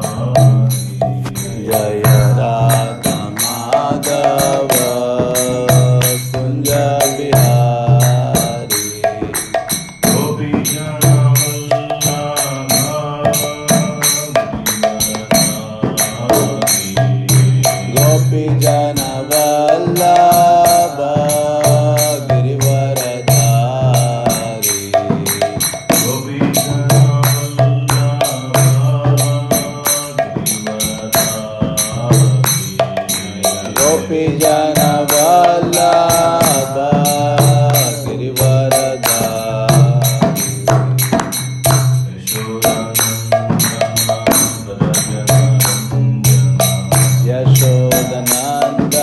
जय राधा माधव कुंज बिहारी गोपी जन वल्लभ गिरिवरधारी गोपी जन वल्लभ गिरिवरधारी यशोदनंदन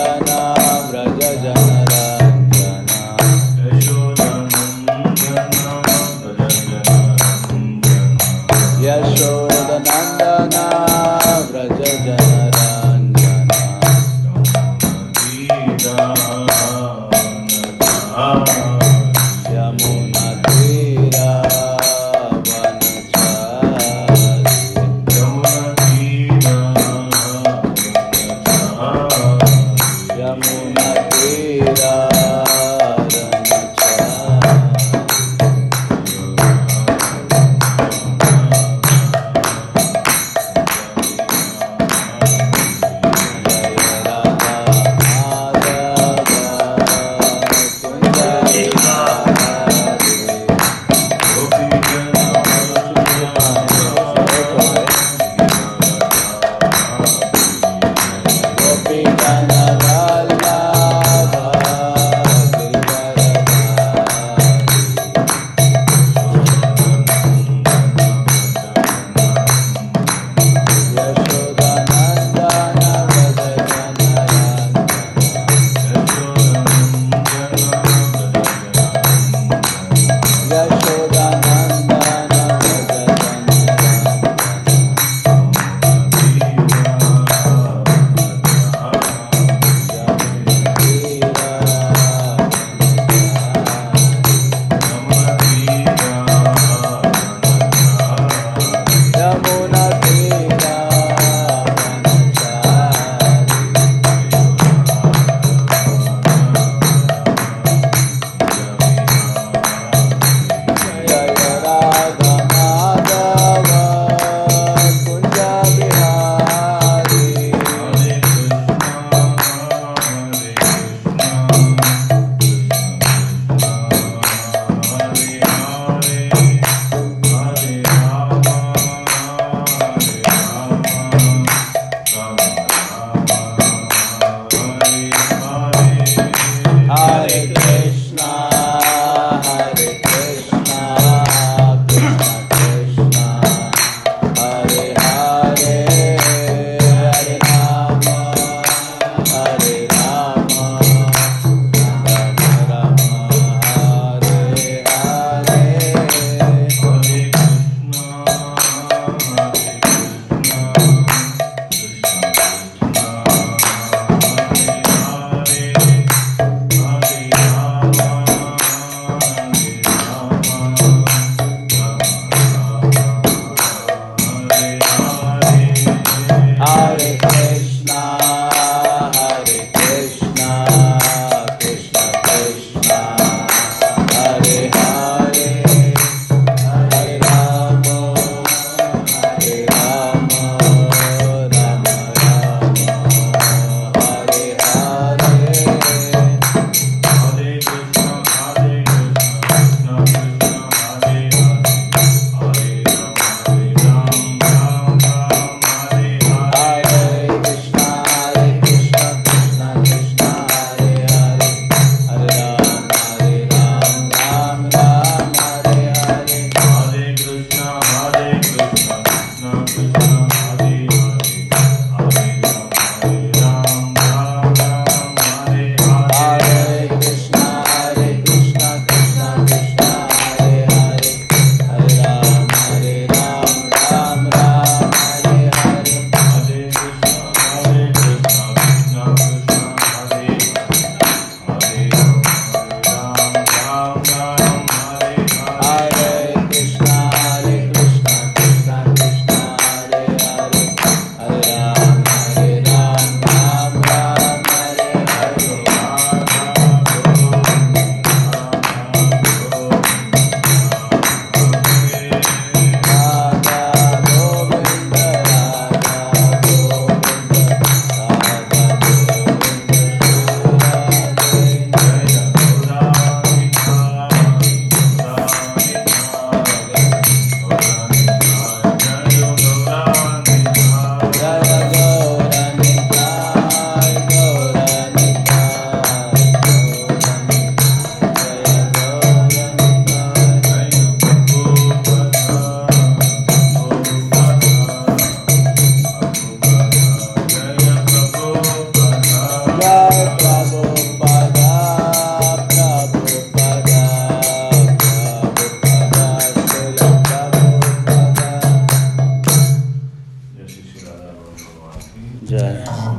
जय।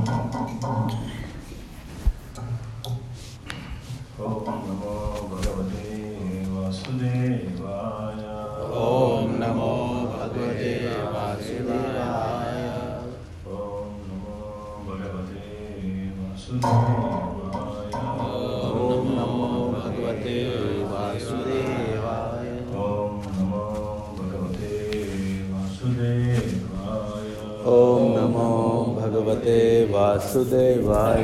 ओम नमो भगवते वासुदेवाय। ओम नमो भगवते वासुदेवाय। ओम नमो भगवते वासुदेवाय। ओम नमो भगवते वासुदेवाय। ओम नमो भगवते वासुदेवाय। ओम नमो भगवते वासुदेवाय।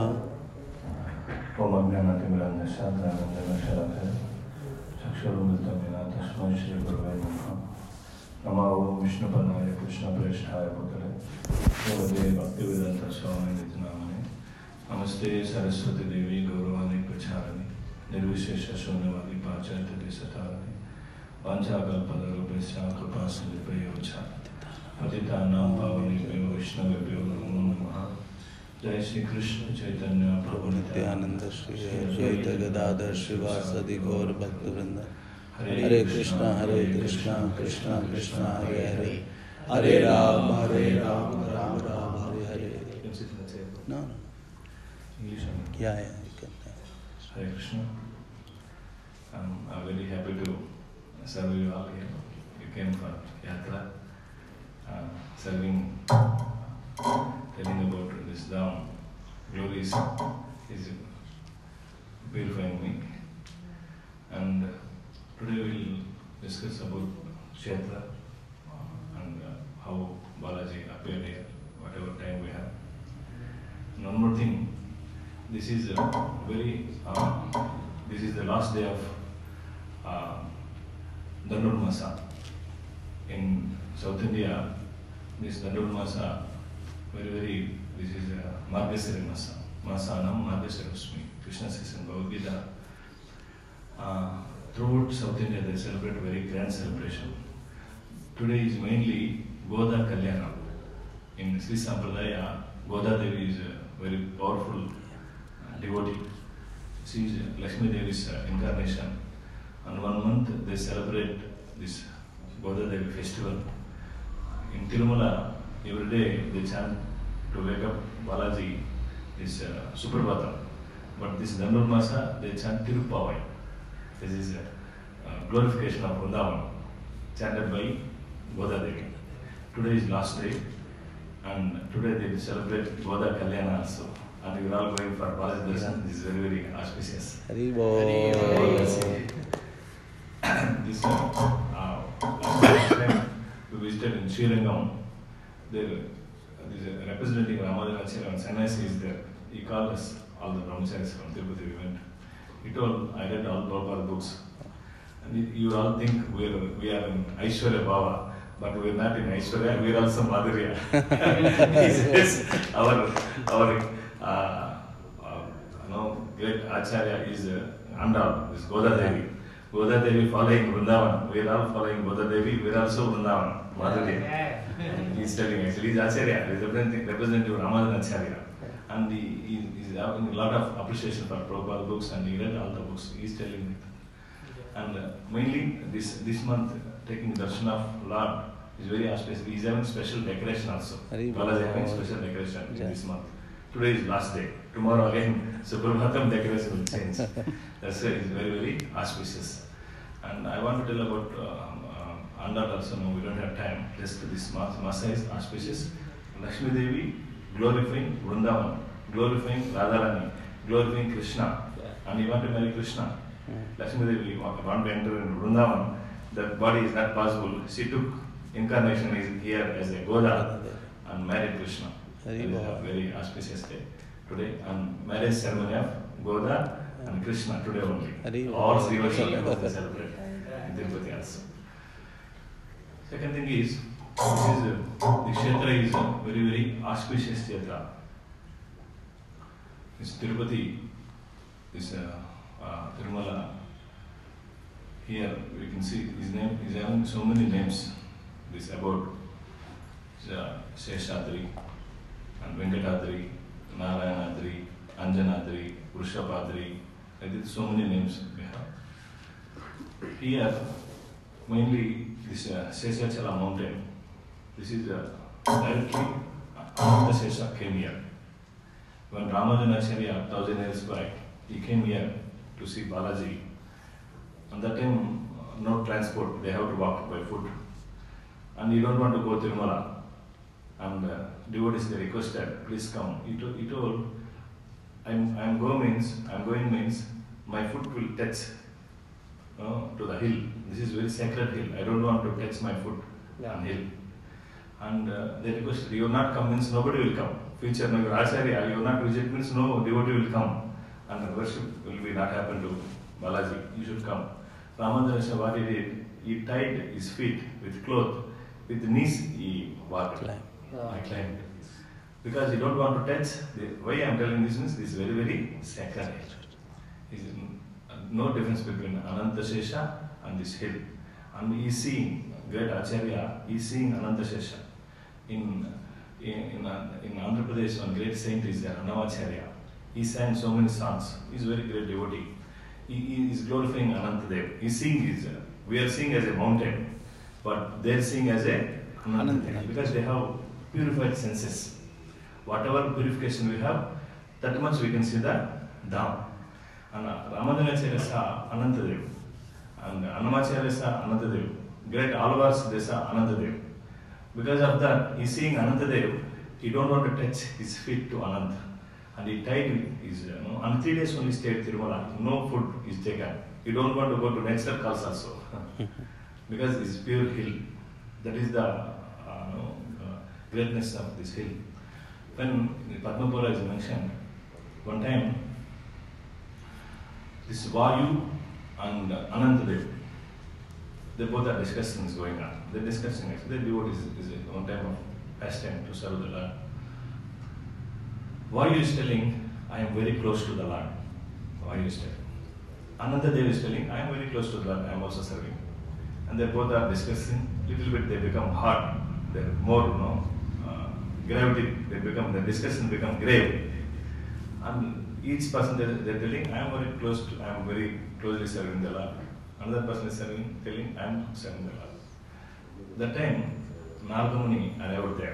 ओम अज्ञानातिमिरान्धस्य ज्ञानाञ्जनशलाकया चक्षुरुन्मिलितं येन तस्मै श्रीगुरवे नमः। नमो ओम विष्णुपदाय कृष्णप्रेष्ठाय भूतले श्रीमते भक्तिवेदान्तस्वामिनिति नामिने। नमस्ते सरस्वती देवी गौरवाणी प्रचारिणी निर्विशेषशून्यवादी पाश्चात्यदेशतारिणी वाञ्छाकल्पतरुभ्यश्च कृपासिन्धुभ्यो च पतितानां पावनेभ्यो वैष्णवेभ्यो नमो नमः। जय श्री कृष्ण चैतन्य प्रभु नित्यानंद श्री अद्वैत गदाधर श्रीवासदि गौर भक्तवृंद। हरे कृष्णा कृष्णा कृष्णा हरे हरे, हरे राम राम राम हरे हरे। ना क्या है? Hare Krishna. I'm very happy to serve you all here. You came for Yatra, serving, telling about this Dham glories is purifying me. And today we'll discuss about Kshetra and how Balaji appeared here, whatever time we have. And one more thing. This is the last day of Dhanurmasa. In South India, this Dhanurmasa, this is a Margasari Masa. Masanam Margasarasmi. Krishna says in Bhagavad Gita. Throughout South India, they celebrate a very grand celebration. Today is mainly Goda Kalyana. In Sri Sampradaya, Goda Devi is a very powerful devotee. She is Lakshmi Devi's incarnation. And 1 month they celebrate this Goda Devi festival. In Tirumala, every day they chant to wake up Balaji is Suprabhatam. But this Dhanurmasa, they chant Tirupavai. This is a glorification of Vrindavan, chanted by Goda Devi. Today is last day, and today they celebrate Goda Kalyana also. And we are all going for Balaji Darshan. This is very, very auspicious. Hari बोल। This last time we visited in Sri Rangam. There is a representative Ramadhanacharya and Sannyasi is there. He called us, all the brahmacharis from Tirupati. We went. He told, I read all Prabhupada books. And you all think we are in Aishwarya Bhava, but we are not in Aishwarya, we are also Madhurya. He says, our great Acharya is Andal, is Goda Devi. Goda Devi following Vrindavan. We are all following Goda Devi, we are also Vrindavan, Madhurya. He is telling actually, he is Acharya, he is representative Ramadhanacharya. And he is having a lot of appreciation for Prabhupada books, and he read all the books. He is telling me. And mainly this month, taking darshan of Lord is very auspicious. He is having special decoration also. Balaji having special decoration in this month. Today is last day. Tomorrow again, Suprabhatam decoration will change. That's why it's very, very auspicious. And I want to tell about Andal also. No, we don't have time. Just this Masa is auspicious. Lakshmi Devi glorifying Vrindavan, glorifying Radharani, glorifying Krishna. And you want to marry Krishna. Lakshmi Devi want to enter in Vrindavan. That body is not possible. She took incarnation is here as a Goda and married Krishna. It is a very auspicious day today, and marriage ceremony of Goda and Krishna today only. All Sri Vaishnavas they celebrate in Tirupati also. Second thing is, the Kshetra is a very, very auspicious Kshetra. This Tirupati, this Tirumala, here we can see his name is having so many names. This about Seshadri and Venkatadri, Narayanadri, Anjanadri, Vrishabhadri, like this, so many names we have. Here, mainly this Sesachala mountain, this is directly Anantashesha came here. When Ramanujacharya, 1000 years back, he came here to see Balaji. At that time, no transport, they have to walk by foot. And you don't want to go to Tirumala. And devotees, they requested, please come. He told, I'm going means my foot will touch to the hill. This is very sacred hill. I don't want to touch my foot on hill. And they requested, you will not come means nobody will come. Future, no, your Acharya, you will not visit means no devotee will come. And the worship will be not happen to Balaji. You should come. Ramanujacharya, what he did, he tied his feet with cloth. With the knees, he walked. I climbed. Because you don't want to touch. Why I am telling this means this is very, very sacred. There is no difference between Anantashesha and this hill. And he is seeing, great Acharya, he is seeing Anantashesha. In Andhra Pradesh, one great saint is there, Annamacharya. He sang so many songs. He is a very great devotee. He is glorifying Anantadev. He is seeing this. We are seeing as a mountain, but they are seeing as a Anantadev because they have purified senses. Whatever purification we have, that much we can see the Dham. And Ramanujacharya saw Anantadev, and Annamacharya saw Anantadev. Great Alvars, they saw Anantadev. Because of that, he is seeing Anantadev, he don't want to touch his feet to Anant. And he tied his, and 3 days only stayed Tirumala. No food is taken. You don't want to go to next calls also. Because it's pure hill. That is the greatness of this hill. When Padmapura is mentioned, one time, this Vayu and Anantadev, they both are discussions going on. They're discussing it. Their devotees is one time of pastime to serve the Lord. Vayu is telling, I am very close to the Lord. Vayu is telling. Anantadev is telling, I am very close to the Lord, I am also serving. And they both are discussing, little bit they become hot, they're more, gravity, the discussion become grave. And each person they're telling, I am very closely serving the Lord. Another person is telling, I am serving the Lord. That time, Narada Muni arrived there.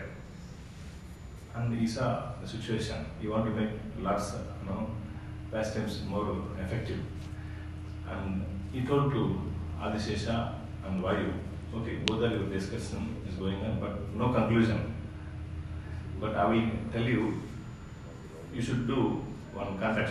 And he saw the situation. He wanted to make Lord's pastimes more effective. And he told to Adishesha and Vayu, okay, both of your discussion is going on, but no conclusion. But I will tell you, you should do one contest,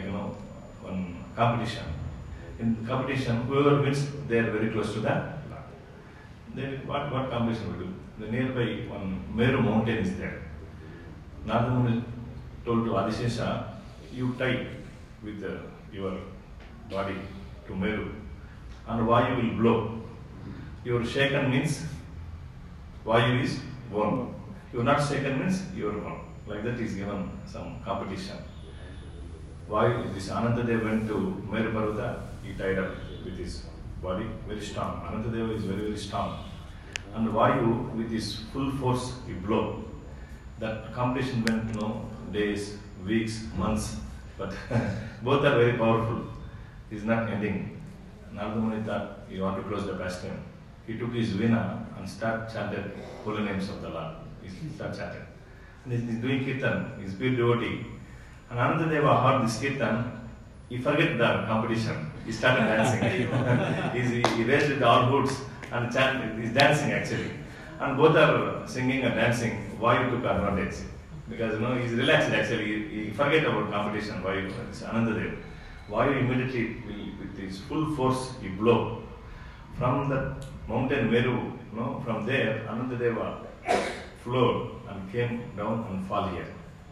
one competition. In competition, whoever wins, they are very close to that. Then what competition we do? The nearby one Meru mountain is there. Narada Muni told to Adishesha, you tie with your body to Meru, and Vayu will blow. Your shaken means Vayu is won. You are not shaken means you are won. Like that is given some competition. Vayu, this Anantadev went to Meru Parvata, he tied up with his body, very strong. Anantadev is very, very strong. And Vayu, with his full force, he blow. That competition went, days, weeks, months, but both are very powerful. It's not ending. Narada Muni thought he wanted to close the pastime. He took his veena and started chanting holy names of the Lord. He started chanting. And he's doing kirtan, he's pure devotee. And Anantadeva heard this kirtan, he forget the competition. He started dancing. He raised with all hoods and chanted, he's dancing actually. And both are singing and dancing. Vayu took advantage. Because he's relaxed actually. He forget about competition. Vayu, it's Anantadev. Vayu immediately, with his full force, he blow. From the mountain Meru, from there, Anantadeva flowed and came down and fall here.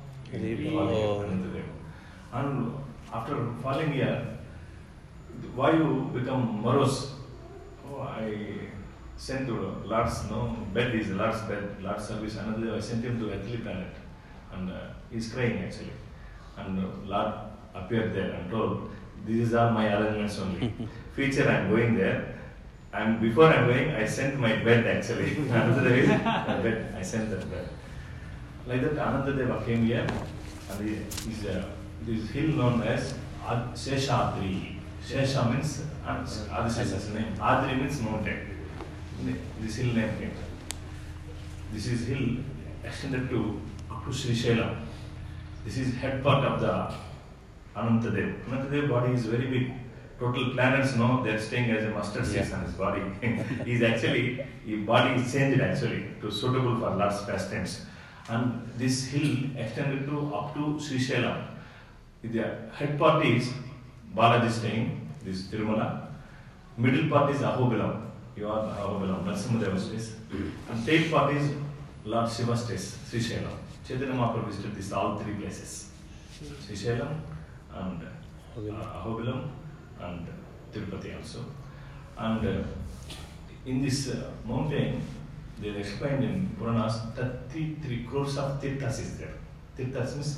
And after falling here, Vayu become morose. I sent to Lord's bed is Lord's bed, Lord's service. Another I sent him to earthly planet, and he's crying actually. And Lord appeared there and told, "These are my arrangements only. Future I am going there, and before I am going, I sent my bed actually. Another is my bed. I sent that bed." Like that, Anantadeva came here, and this hill known as Sheshadri. Shesha means Adishesha's name. Adri means mountain. This hill name came. This is hill extended to up up to Srisailam. This is head part of the Anantadev. Anantadev body is very big. Total planets know they are staying as a mustard seeds on his body. His body is changed actually to suitable for Lord's pastimes. And this hill extended to up to Srisailam. The head part is Balaji staying, this Tirumala. Middle part is Ahobilam. You are Ahobilam, Narasimhadeva stays. And tail part is Lord Shiva stays, Srisailam. Chaitanya Mahaprabhu visited these all three places. Srisailam and Ahobilam and Tirupati also. And in this mountain, they explained in Puranas, 33 crores of tirthas is there. Tirthas means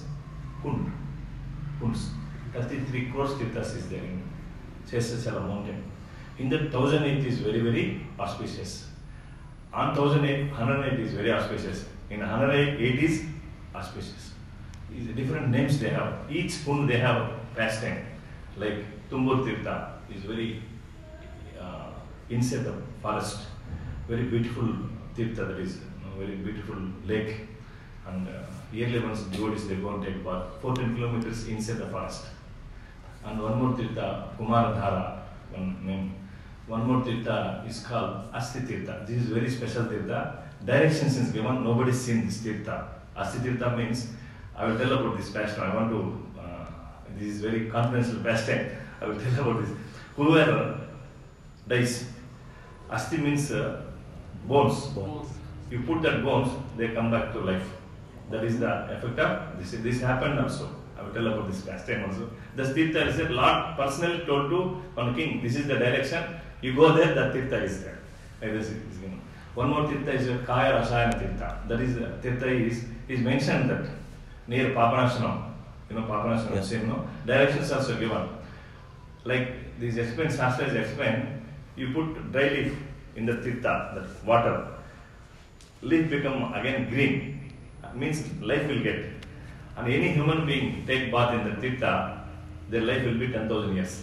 kunds. 33 crores tirthas is there in Sesachala mountain. In the 1008 is very, very auspicious. On 108 is very auspicious. In 108 is auspicious. Different names they have. Each kund they have pastime. Like Tumbur Tirtha is very inside the forest. Very beautiful Tirtha, that is very beautiful lake. And yearly once devotees they go and take bath. 14 kilometers inside the forest. And one more Tirtha, Kumaradhara, one name. One more Tirtha is called Asti Tirtha. This is very special Tirtha. Directions is given, nobody's seen this Tirtha. Asti Tirtha means, I will tell about this pastime. I want to, this is very confidential pastime. I will tell about this. Whoever dies, Asti means bones. You put that bones, they come back to life. That is the effect of this. This happened also. I will tell about this pastime also. The Tirtha is said, Lord personally told to one king, this is the direction. You go there, that Tirtha is there. One more Tirtha is Kaya Rasayana Tirtha. That is, Tirtha is mentioned that near Papanashanam. You know, Papanashanam, same, no? Directions are also given. Like this explained, Shastra is explained, you put dry leaf in the Tirtha, that water. Leaf become again green. Means life will get. And any human being take bath in the Tirtha, their life will be 10,000 years.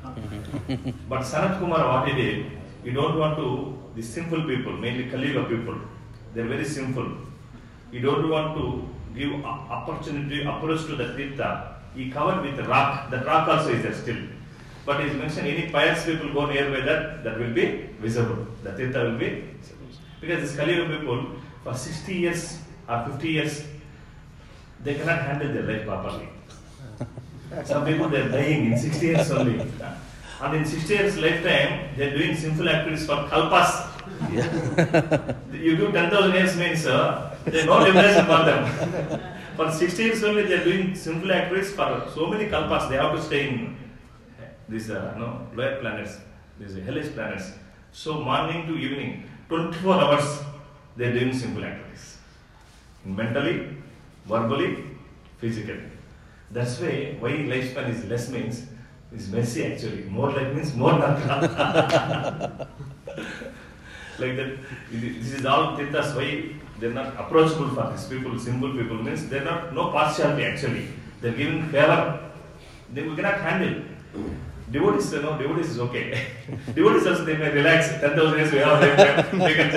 But Sanat Kumar, what he did, you don't want to, the simple people, mainly Kaliuga people, they are very simple. You don't want to give opportunity, approach to the Tirtha. He covered with rock. That rock also is there still. But he is mentioned, any pious people go nearby that will be visible. The Tirtha will be visible. Because these Kaliuga people, for 60 years or 50 years, they cannot handle their life properly. Some people they are dying in 60 years only. And in 60 years lifetime, they are doing sinful activities for kalpas. You do 10,000 years means there is no liberation for them. For 60 years only, they are doing sinful activities for so many kalpas. They have to stay in these lower planets, these hellish planets. So morning to evening, 24 hours, they are doing sinful activities. Mentally, verbally, physically. That's why lifespan is less means is mercy actually. More life means more narka. Like that. This is all Tirthas. Why they are not approachable for these people, simple people means they are not no partiality actually. They are giving favor. We cannot handle. Devotees, devotees is okay. Devotees also they may relax. 10,000 years we have lifetime. Take a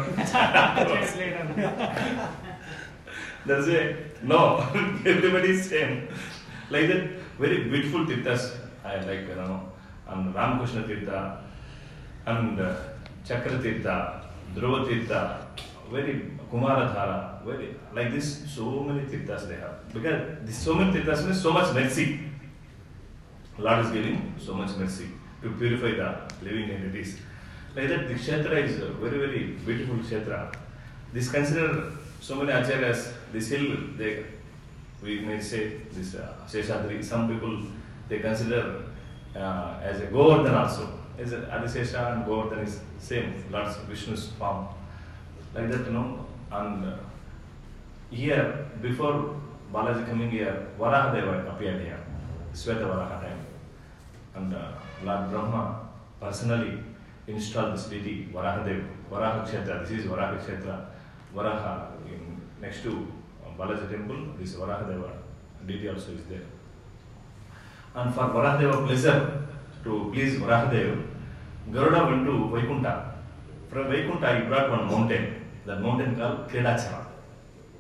chapter. That's why, no, everybody is same. Like that, very beautiful Tirthas, I like, and Ramakrishna Tirtha, and Chakra Tirtha, Dhruva Tirtha, very Kumaradhara, very, like this, so many Tirthas they have. Because this so many Tirthas means so much mercy. Lord is giving so much mercy to purify the living entities. Like that, the Kshetra is a very, very beautiful Kshetra. This considered so many acharyas, this hill, we may say this Seshadri, some people they consider as a Govardhan also. As Adisesha and Govardhan is same, Lord Vishnu's form. Like that, and here, before Balaji coming here, Varahadeva appeared here, Sweta Varaha time. And Lord Brahma personally installed this deity, Varahadev, Varaha Kshetra, this is Varaha Kshetra, Varaha next to Balaji temple, this Varahadeva deity also is there. And for Varahadeva pleasure, to please Varahadeva, Garuda went to Vaikunta. From Vaikunta he brought one mountain, that mountain called Kredachara.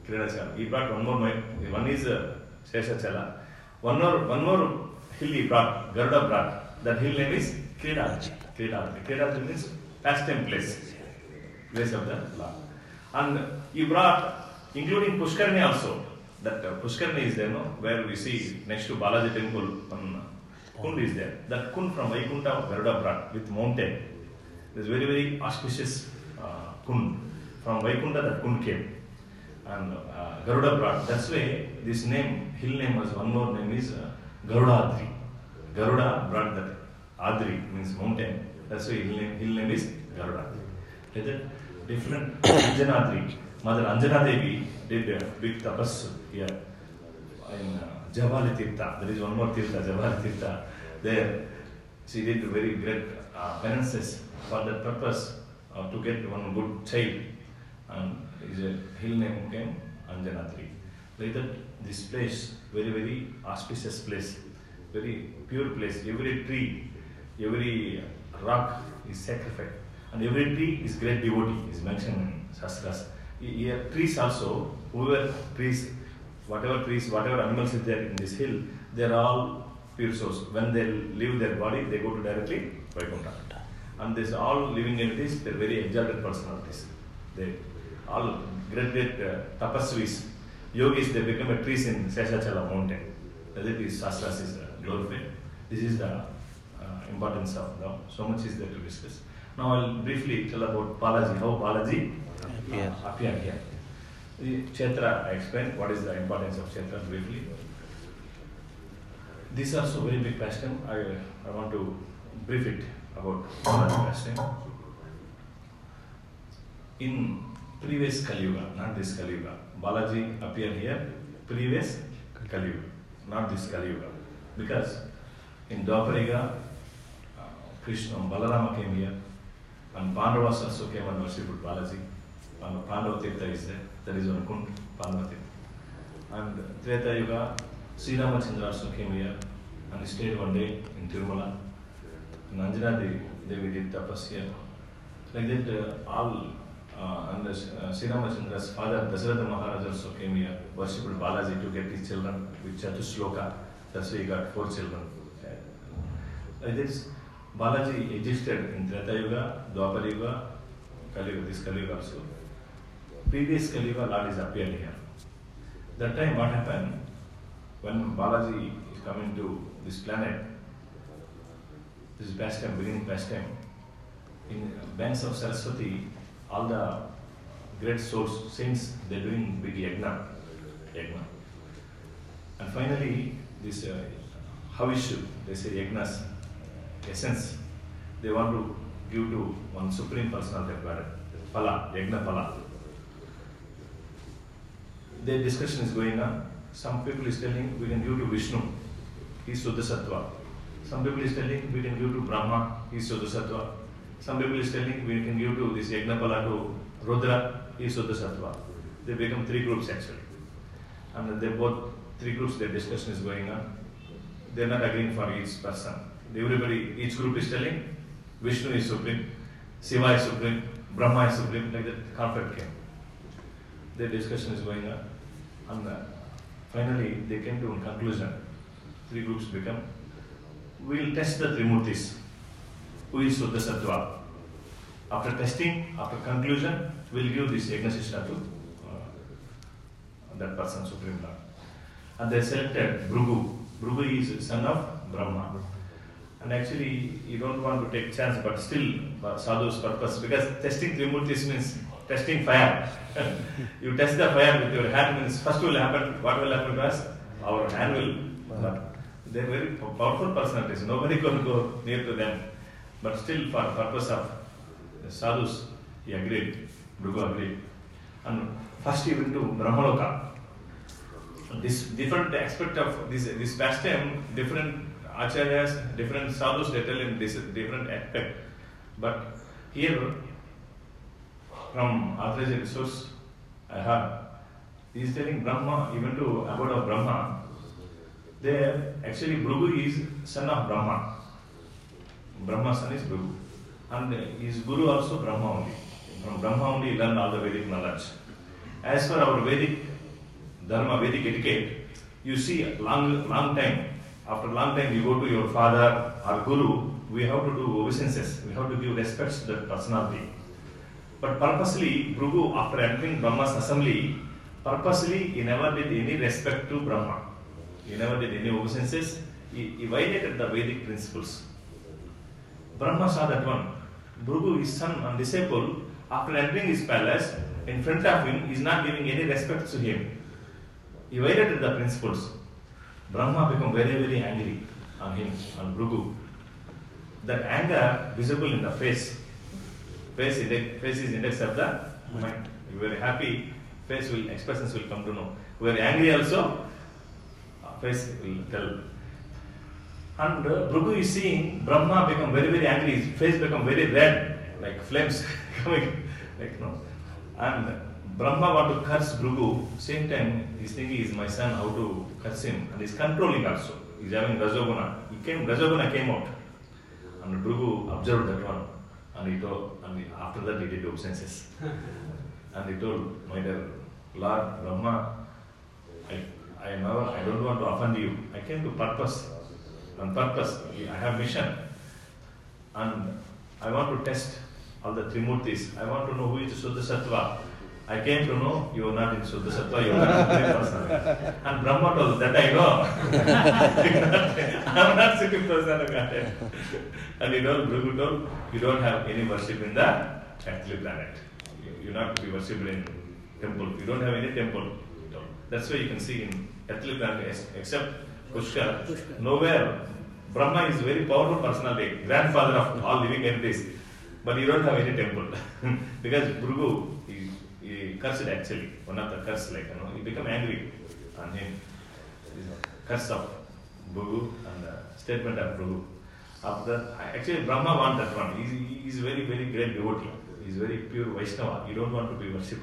Kridachala. He brought one more. One is Sheshachala. One more hill he brought. Garuda brought. That hill name is Kridachala. Kridachala means pastime place of the Lord. And he brought, including Pushkarani also. That Pushkarani is there, no? Where we see next to Balaji temple, Kund is there. That Kund from Vaikunta, Garuda brought with mountain. It is very, very auspicious Kund. From Vaikunta, that Kund came. And Garuda brought. That's why this name, hill name was one more name is Garuda Adri. Garuda brought that. Adri means mountain. That's why hill name is Garuda. Is it different? Anjanadri. Mother Anjana Devi did a big tapas here in Javali Tirtha. There is one more Tirtha, Javali Tirtha. There she did very great penances for that purpose to get one good child. And his hill name came Anjanadri. Like that, this place, very, very auspicious place, very pure place. Every tree, every rock is sacrificed. And every tree is great devotee, is mentioned in Shastras. Here, trees also, whatever animals is there in this hill, they are all pure souls. When they leave their body, they go to directly Vaikuntha. And these all living entities, they are very exalted personalities. They all great tapasvis, yogis, they become a trees in Sheshachala mountain. That is Shastras is glorified. This is the importance of them. So much is there to discuss. Now I will briefly tell about Balaji, how Balaji appeared here. The Kshetra, I explained what is the importance of Kshetra briefly. This is also very big pastime. I want to brief it about Balaji pastime. In previous Kali Yuga, not this Kali Yuga, Balaji appeared here, previous Kali Yuga, not this Kali Yuga. Because in Dwapara Yuga, Krishna, Balarama came here, and Pandavas also came and worshipped Balaji. And Pandava Tirtha is there. That is one Kund, Pandava Tirtha. And Treta Yuga, Sri Ramachandra also came here and he stayed one day in Tirumala. And Anjana Devi did tapas here. Like that, and Sri Ramachandra's father, Dasharatha Maharaj also came here, worshipped Balaji to get his children with Chatusloka. That's why he got 4 children. Like this, Balaji existed in Treta Yuga, Dwapara Yuga, Kali Yuga, this Kali Yuga also. Previous Kali Yuga, Lord is appeared here. That time what happened, when Balaji is coming to this planet, this pastime, beginning pastime, in banks of Saraswati, all the great souls, saints, they are doing big yajna. And finally, this Havishu, they say yajnas, essence, they want to give to one supreme personality of God, Phala, yajna Phala. Their discussion is going on. Some people is telling we can give to Vishnu, he is Suddha Sattva. Some people is telling we can give to Brahma, he is Suddha Sattva. Some people is telling we can give to this Yajna Phala to Rudra, he is Suddha Sattva. They become 3 groups actually. And they both 3 groups, their discussion is going on. They are not agreeing for each person. Everybody, each group is telling Vishnu is supreme, Shiva is supreme, Brahma is supreme, like that conflict came. Their discussion is going on. And finally, they came to a conclusion. 3 groups become, we will test the Trimurtis. Who is Suddha Sattva? After testing, after conclusion, we will give this Yagnashishta to that person, Supreme Lord. And they selected Bhrigu. Bhrigu is son of Brahma. And actually, you don't want to take chance, but still, for sadhu's purpose, because testing Trimurtis means testing fire. You test the fire with your hand, means first will happen, what will happen to us? Our hand will. But they are very powerful personalities, nobody can go near to them. But still, for purpose of the sadhus, he agreed, Bhrigu agreed. And first he went to Brahmaloka. This different aspect of this pastime, different acharyas, different sadhus, they tell in this different aspect. But here, from authorized source, I heard, he is telling Brahma, even to abode of Brahma, there actually Bhrigu is son of Brahma. Brahma's son is Bhrigu. And his guru also Brahma only. From Brahma only he learned all the Vedic knowledge. As for our Vedic dharma, Vedic etiquette, you see long time, after long time you go to your father or guru, we have to do obeisances, we have to give respects to that personality. But purposely, Bhrigu, after entering Brahma's assembly, purposely he never did any respect to Brahma. He never did any obeisances. He violated the Vedic principles. Brahma saw that one. Bhrigu, his son and disciple, after entering his palace, in front of him, he is not giving any respect to him. He violated the principles. Brahma became very, very angry on him, on Bhrigu. That anger visible in the face. Face is index of the mind. You are very happy, expressions will come to know. You are angry also, face will tell. And Bhrigu is seeing Brahma become very, very angry, his face become very red, like flames coming, like no. And Brahma want to curse Bhrigu, same time he is thinking, is my son, how to curse him, and he is controlling also. He is having Rajoguna. Rajoguna came out, and Bhrigu observed that one, and he told, and after that he did obeisances. And he told, my dear Lord Brahma, I don't want to offend you. I came to purpose. On purpose, I have mission. And I want to test all the Trimurtis. I want to know who is Suddha Sattva. I came to know you are not in Suddha Sattva, you are not in personality. And Brahma told, that I know. I am not sitting personality. And Bhrigu told, you don't have any worship in the earthly planet. You not to be worshipped in temple. You don't have any temple. That's why you can see in earthly planet, except Pushkar, nowhere. Brahma is very powerful personality, grandfather of all living entities, but you don't have any temple. Because Bhrigu, he cursed actually, one of the curse, he became angry on him. Curse of Bhrigu and the statement of Bhrigu. After that, actually Brahma wants that one. He is very, very great devotee. He is very pure Vaishnava. He don't want to be worshipped.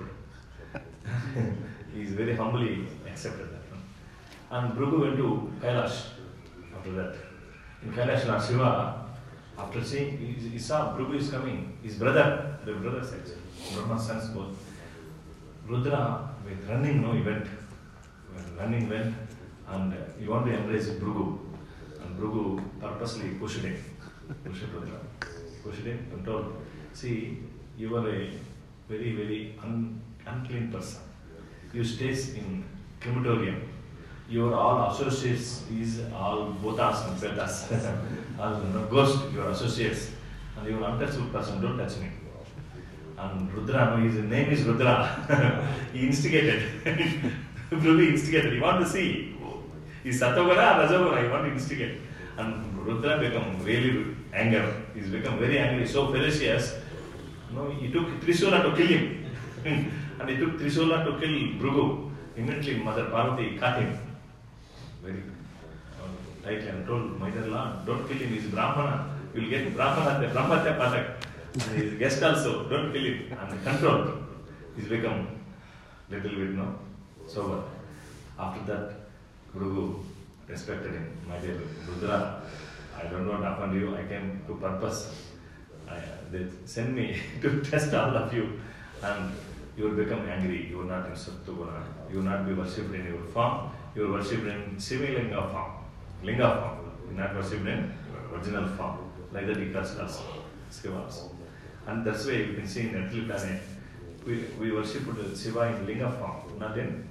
He is very humbly accepted that one. And Bhrigu went to Kailash after that. In Kailash, Lord Shiva, after seeing, he saw Bhrigu is coming. His brother, the brothers actually, Brahma's sons both. Rudra, with running, he went. Running went, and he wanted to embrace Bhrigu. And Bhrigu purposely pushed him. Pushed Rudra. Pushed him and told, see, you are a very, very unclean person. You stay in crematorium. Your all associates is all bhutas and pretas. All ghosts, your associates. And you are an untouchable person, don't touch me. And Rudra, his name is Rudra. He instigated. Bhrigu instigated. He wanted to see. Is Satoguna or Rajoguna? He wanted to instigate. And Rudra became really angry. He's become very angry, so ferocious. He took Trishula to kill him. And he took Trishula to kill Bhrigu. Immediately Mother Parvati caught him very tightly and told, my dear Lord, don't kill him, he's Brahmana. You will get Brahmana Patak. And he is guest also, don't kill him. And control. He's become little bit sober. After that, Bhrigu respected him. My dear Rudra, I don't want to offend you, I came to purpose. They send me to test all of you, and you will become angry. You will not in Sattva-guna. You will not be worshipped in your form. You will worship in Siva-linga form. Linga form. You will not worship in original form. Like that he cursed also. Shiva also. And that's why you can see in earthly planet, we worship Shiva in Linga form, not in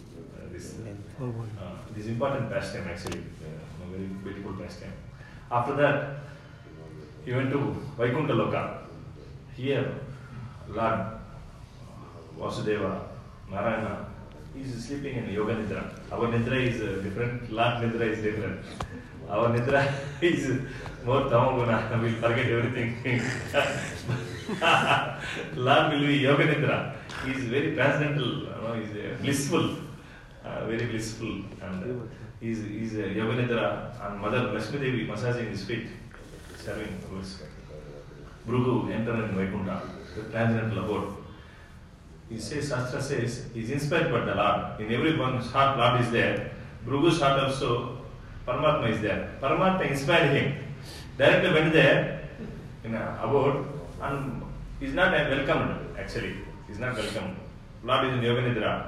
this important pastime actually. A very beautiful pastime. After that, he went to Vaikuntha Loka. Here, Lord Vasudeva, Narayana, is sleeping in Yoga Nidra. Our Nidra is different, Lord Nidra is different. Our Nidra is more Tamaguna, we'll forget everything. Lord will be Yoga Nidra. He is very transcendental, he is blissful, very blissful. And he is Yoga Nidra, and Mother Lakshmi Devi massaging his feet, serving foods. Bhrigu entered in Vaikuntha, the transcendental abode. He says, Shastra says, he is inspired by the Lord. In everyone's heart, Lord is there. Bhrigu's heart also, Paramatma is there. Paramatma inspired him. Directly went there, in a abode, and he is not welcomed, actually. He is not welcomed. Lord is in Yoga Nidra.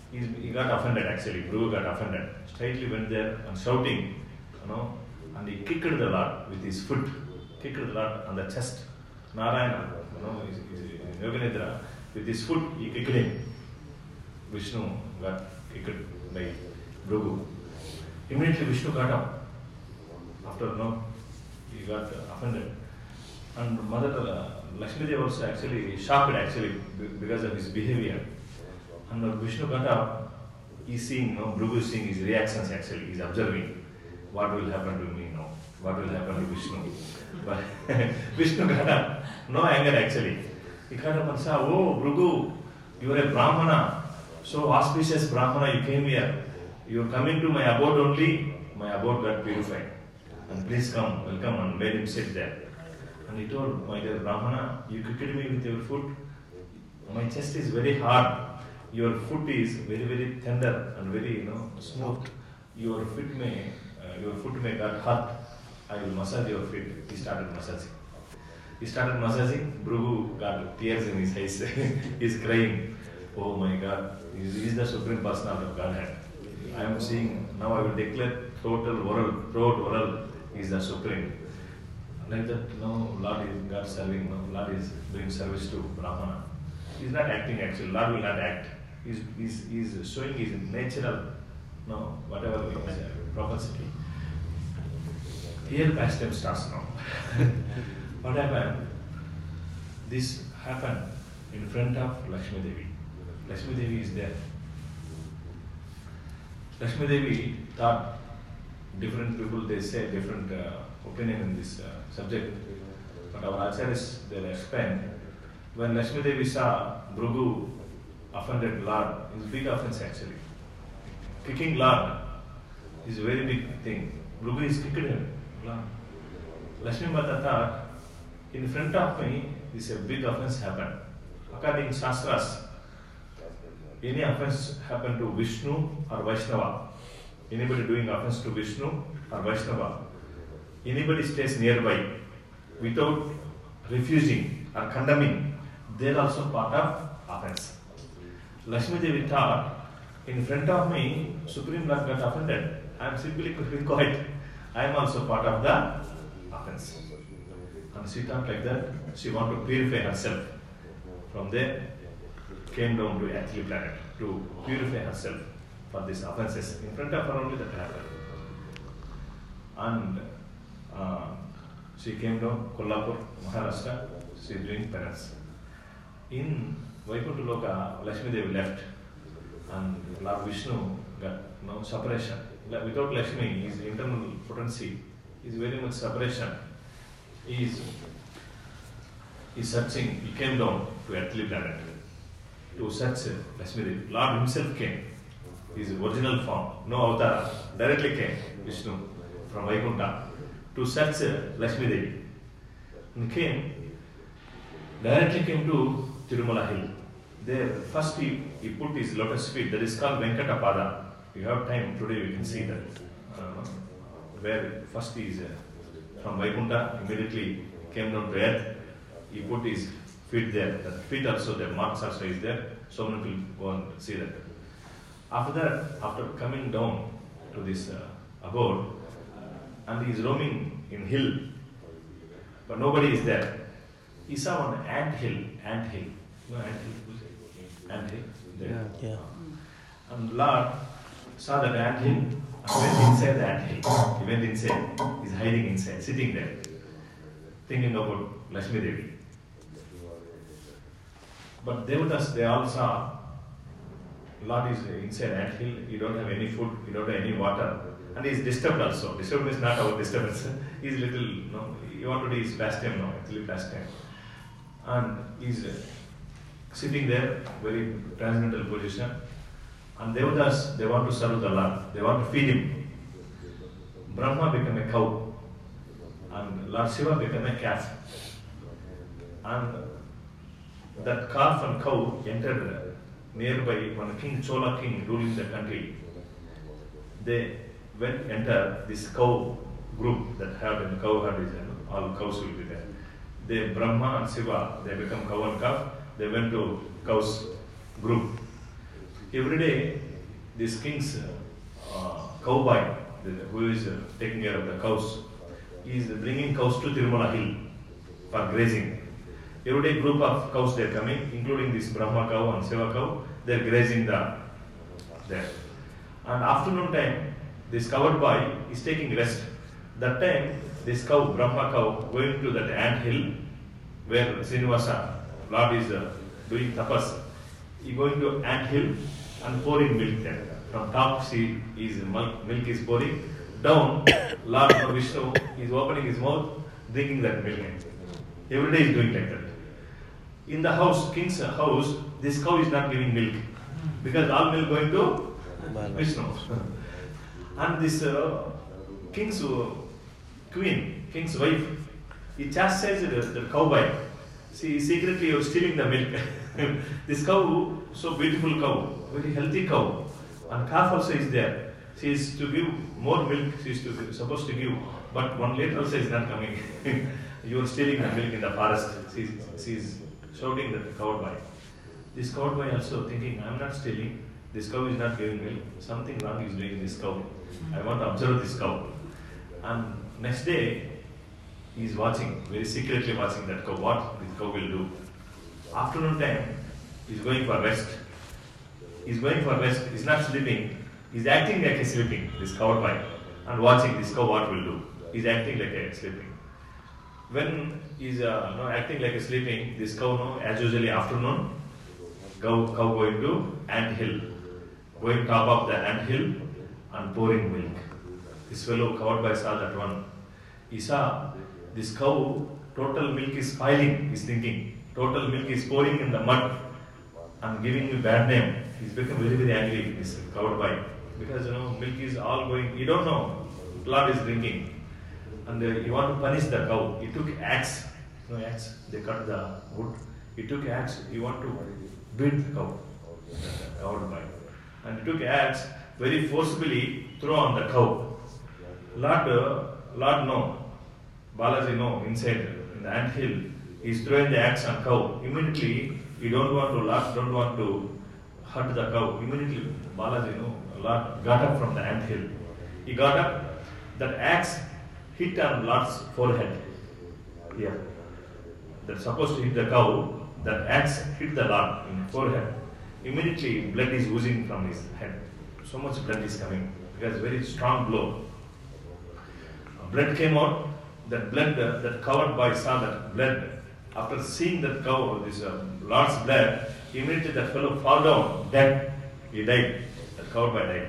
he got offended actually. Bhrigu got offended. Straightly went there and shouting, and he kicked the Lord with his foot. Kicked the Lord on the chest. Narayana, Yoganidra, with his foot he kicked him. Vishnu got kicked by Bhrigu. Immediately Vishnu got up. After he got offended. And Mother Lakshmi Devi was actually shocked because of his behavior. And when Vishnu got up, he's seeing, Bhrigu is seeing his reactions actually. He's observing what will happen to me now, what will happen to Vishnu. But Vishnu got up, no anger actually. He got up and said, "Oh Bhrigu, you are a Brahmana, so auspicious Brahmana, you came here. You are coming to my abode only, my abode got purified. And please come, welcome," and made him sit there. And he told, "My dear Brahmana, you kicked me with your foot. My chest is very hard. Your foot is very, very tender and very, smooth. Your foot may got hurt. I will massage your feet." He started massaging. Bhrigu got tears in his eyes. He's crying. "Oh my God, he is the Supreme Personality of Godhead. I am seeing, now I will declare throughout world, he is the Supreme." Like that, Lord is God serving, Lord is doing service to Brahmana. He is not acting actually, Lord will not act. He is showing his natural, whatever his propensity. Here pastime starts now. What happened? This happened in front of Lakshmi Devi. Lakshmi Devi is there. Lakshmi Devi thought, different people, they say different opinion in this subject. But our acharyas, they explain, when Lakshmi Devi saw Bhrigu offended Lord, it's a big offense actually. Kicking Lord is a very big thing. Bhrigu is kicked him. Lakshmi Mata thought, in front of me, this a big offense happened. According to Shastras, any offense happened to Vishnu or Vaishnava. Anybody doing offense to Vishnu or Vaishnava, anybody stays nearby without refusing or condemning, they are also part of offense. Lakshmi Devi thought, in front of me, Supreme Lord got offended. I am simply keeping quiet. I am also part of the offense. And she thought like that. She wanted to purify herself. From there, came down to earthly planet to purify herself for these offenses. In front of her only that happened. And she came down, Kolhapur, Maharashtra. She is doing penance. In Vaikuntha Loka, Lakshmi Devi left, and Lord Vishnu got separation. Without Lakshmi, his internal potency is very much separation. He is searching. He came down to earthly planet to search Lakshmi Devi. Lord himself came. His original form, no avatara, directly came, Vishnu, from Vaikuntha to search Lakshmi Devi. And directly came to Tirumala hill. There, first he put his lotus feet, that is called Venkatapada. If you have time today, we can see that. Where first he is from Vaikuntha, immediately came down to earth. He put his feet there. The feet also, the marks also is there. So many people go and see that. After that, after coming down to this abode, and he is roaming in hill, but nobody is there. He saw an ant hill. You know ant hill? There. Yeah. And Lord saw that ant hill and went inside the ant hill. He went inside. He's hiding inside, sitting there, thinking about Lakshmi Devi. But Devatas, they all saw Lord is inside ant hill. You don't have any food. You don't have any water. And he is disturbed also. Disturbed is not our disturbance. He is little, you want to do his pastime now, actually pastime. And he is sitting there, very transcendental position. And Devatas, they want to serve the Lord. They want to feed him. Brahma became a cow. And Lord Shiva became a calf. And that calf and cow entered nearby one king, Chola king, ruling the country. They entered this cow group that had in cow herd is all cows will be there. They Brahma and Shiva, they become cow and calf. They went to cow's group. Every day, this king's cowboy, who is taking care of the cows, is bringing cows to Tirumala hill for grazing. Every day, group of cows they are coming, including this Brahma cow and Shiva cow. They are grazing there. And afternoon time, this covered boy is taking rest. That time, this cow, Brahma cow, going to that ant hill where Srinivasa, Lord is doing tapas. He going to ant hill and pouring milk there. From top, milk is pouring. Down, Lord Vishnu is opening his mouth, drinking that milk. Every day he is doing like that. In the house, king's house, this cow is not giving milk because all milk going to Vishnu. And this king's queen, king's wife, he chastised the cowboy. See, secretly you are stealing the milk. This cow, so beautiful cow, very healthy cow, and calf also is there. She is to give more milk. She is supposed to give, but 1 liter also is not coming. You are stealing the milk in the forest. She is shouting that the cowboy. This cowboy also thinking, I am not stealing. This cow is not giving milk. Something wrong is doing this cow. I want to observe this cow. And next day, he is watching, very secretly watching that cow, what this cow will do. Afternoon time, he is going for rest. He is going for rest. He is not sleeping. He is acting like a sleeping, this cowboy, and watching this cow what will do. He is acting like a sleeping. When he is acting like a sleeping, this cow, as usually afternoon, cow going to ant hill, going top of the ant hill and pouring milk. This fellow cowboy saw that one. He saw this cow, total milk is spoiling, he is thinking. Total milk is pouring in the mud and giving me bad name. He's become very, very angry, this cowboy. Because milk is all going, you don't know, blood is drinking. And you want to punish the cow. He took axe, they cut the wood. He took axe, he want to beat the cow, the cowboy. And he took axe, very forcibly throw on the cow. Lord no, Balaji no, inside in the ant hill, he is throwing the axe on cow. Immediately, Lord don't want to hurt the cow. Immediately, Balaji no, Lord got up from the ant hill. He got up, that axe hit on Lord's forehead. Here. That's supposed to hit the cow, that axe hit the Lord in forehead. Immediately, blood is oozing from his head. So much blood is coming. Because very strong blow. Blood came out. That blood, that covered boy saw that blood. After seeing that cow, this Lord's blood, immediately that fellow fall down, dead. He died. That covered boy died.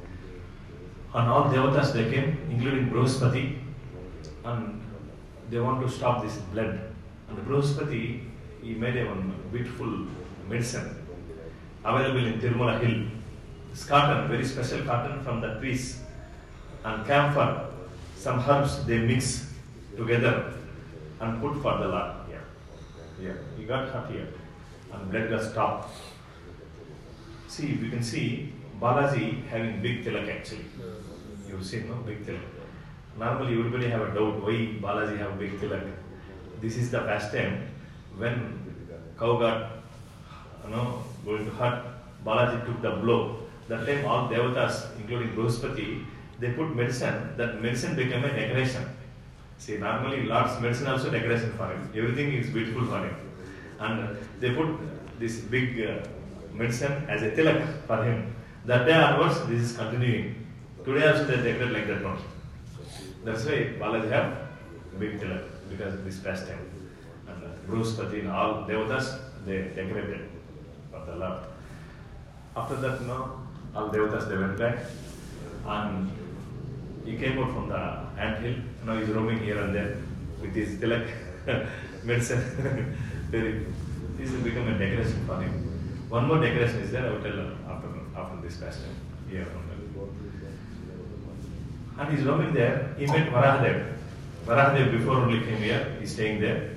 And all devatas they came, including Brihaspati, and they want to stop this blood. And the Brihaspati, he made a one beautiful medicine available in Tirumala hill. This cotton, very special cotton from the trees, and camphor, some herbs they mix together and put for the Lord. Yeah. He got hurt here, and blood got stopped. See, we can see Balaji having big tilak actually. You see, no, big tilak. Normally, everybody have a doubt why Balaji have big tilak. This is the pastime when cow got, going to hurt. Balaji took the blow. That time, all devatas, including Brihaspati, they put medicine. That medicine became a decoration. See, normally Lord's medicine also decoration for him. Everything is beautiful for him. And they put this big medicine as a tilak for him. That day onwards, this is continuing. Today also they decorate like that one. That's why Balaji have big tilak, because of this pastime. And Brihaspati and all devatas, they decorated for the Lord. After that, all devatas, they went back. And he came out from the ant hill. Now he's roaming here and there with his tilak medicine. This will become a decoration for him. One more decoration is there. I will tell after this pastime. Here from there. And he's roaming there. He met Varahadev. Varahadev before only came here. He's staying there.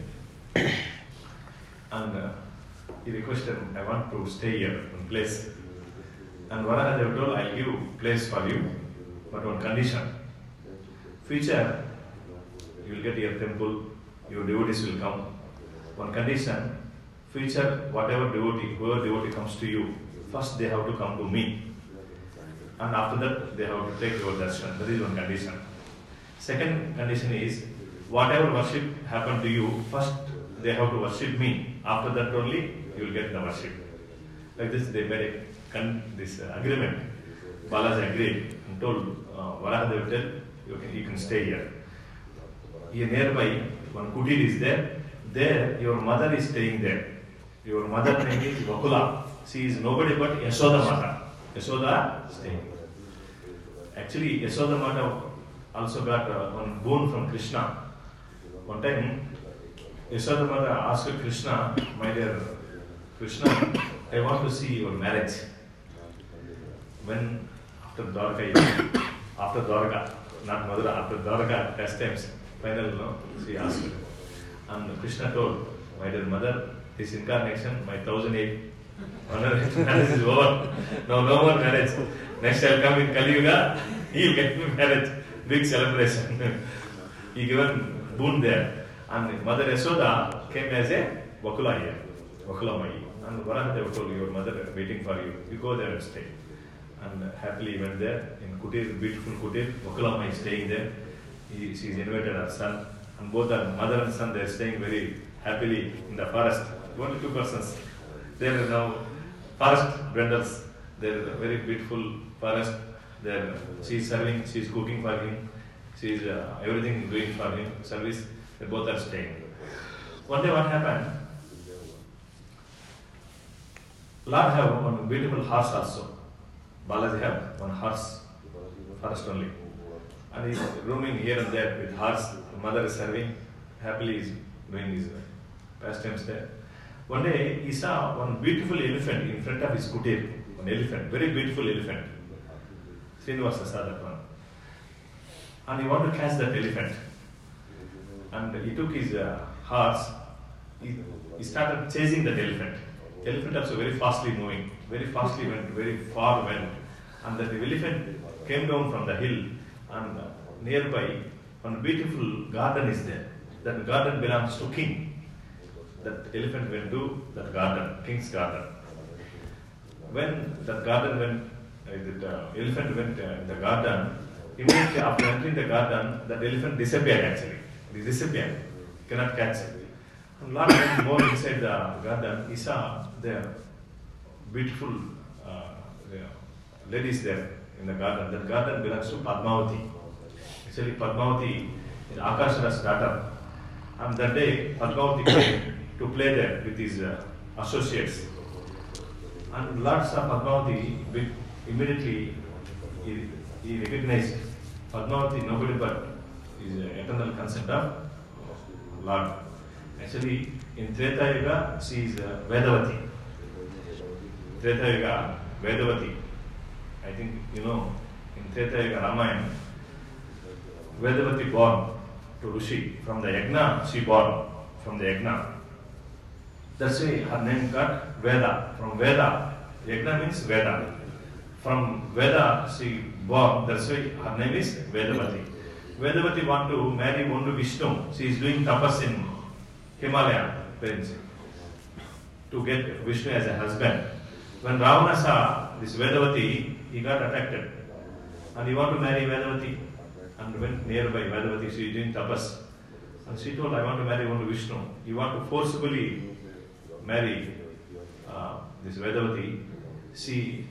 And he requested, I want to stay here in place. And Varahadev told, I'll give place for you, but on condition. Future, you will get your temple, your devotees will come. One condition, future, whoever devotee comes to you, first they have to come to me. And after that, they have to take your darshan. That is one condition. Second condition is, whatever worship happened to you, first they have to worship me. After that only, you will get the worship. Like this, they made this agreement. Balaji agreed and told Varahadev, you can stay here. Here nearby, one kutir is there. There, your mother is staying there. Your mother name is Vakula. She is nobody but Yashoda Mata. Yashoda staying. Actually, Yashoda Mata also got one boon from Krishna. One time, Yashoda Mata asked Krishna, my dear Krishna, I want to see your marriage. When after Dwarka, not Madura, after Dwarka test times, finally, she asked. And Krishna told, my dear mother, this incarnation, my 1008 marriage is over. No more marriage. Next I will come in Kali Yuga, he will get me marriage. Big celebration. He given boon there. And Mother Yashoda came as a Vakula here, Vakula Mai. And Varahadev told, your mother waiting for you. You go there and stay. And happily went there in Kutir, beautiful Kutir. Vakula Mai staying there. She is invited her son. And both the mother and son, they are staying very happily in the forest. Only 2 persons. They are now forest dwellers. They are a very beautiful forest. She is serving, she is cooking for him. She is everything doing for him, service. They both are staying. One day what happened? Lord have one beautiful horse also. Balaji have one horse, forest only. And he is roaming here and there with horse. The mother is serving, happily is doing his pastimes there. One day he saw one beautiful elephant in front of his kutir. One elephant, very beautiful elephant. Srinivasa saw that one. And he wanted to catch that elephant. And he took his horse, he started chasing that elephant. Elephant also very fastly moving, very fastly went, very far went. And that elephant came down from the hill, and nearby one beautiful garden is there. That garden belongs to king. That elephant went to that garden, king's garden. When that garden went, the elephant went in the garden, immediately after entering the garden, that elephant disappeared actually. He disappeared. Cannot catch it. And Lord went more inside the garden. He saw the beautiful ladies there in the garden. That garden belongs to Padmavati. Actually, Padmavati is Akashara's daughter. And that day, Padmavati came to play there with his associates. And Lord saw Padmavati, immediately he recognized Padmavati, nobody but is eternal consent of Lord. Actually, in Treta Yuga, she is Vedavati. Treta Yuga, Vedavati. I think you know, in Treta Yuga Ramayana, Vedavati born to Rishi. From the Yagna, she born from the Yagna. That's why her name got Veda. From Veda, Yagna means Veda. From Veda, she born. That's why her name is Vedavati. Vedavati want to marry only Vishnu. She is doing tapas in Himalaya range to get Vishnu as a husband. When Ravana saw this Vedavati, he got attracted. And he want to marry Vedavati. And went nearby Vedavati, she is doing tapas. And she told, I want to marry only Vishnu. You want to forcibly marry this Vedavati. She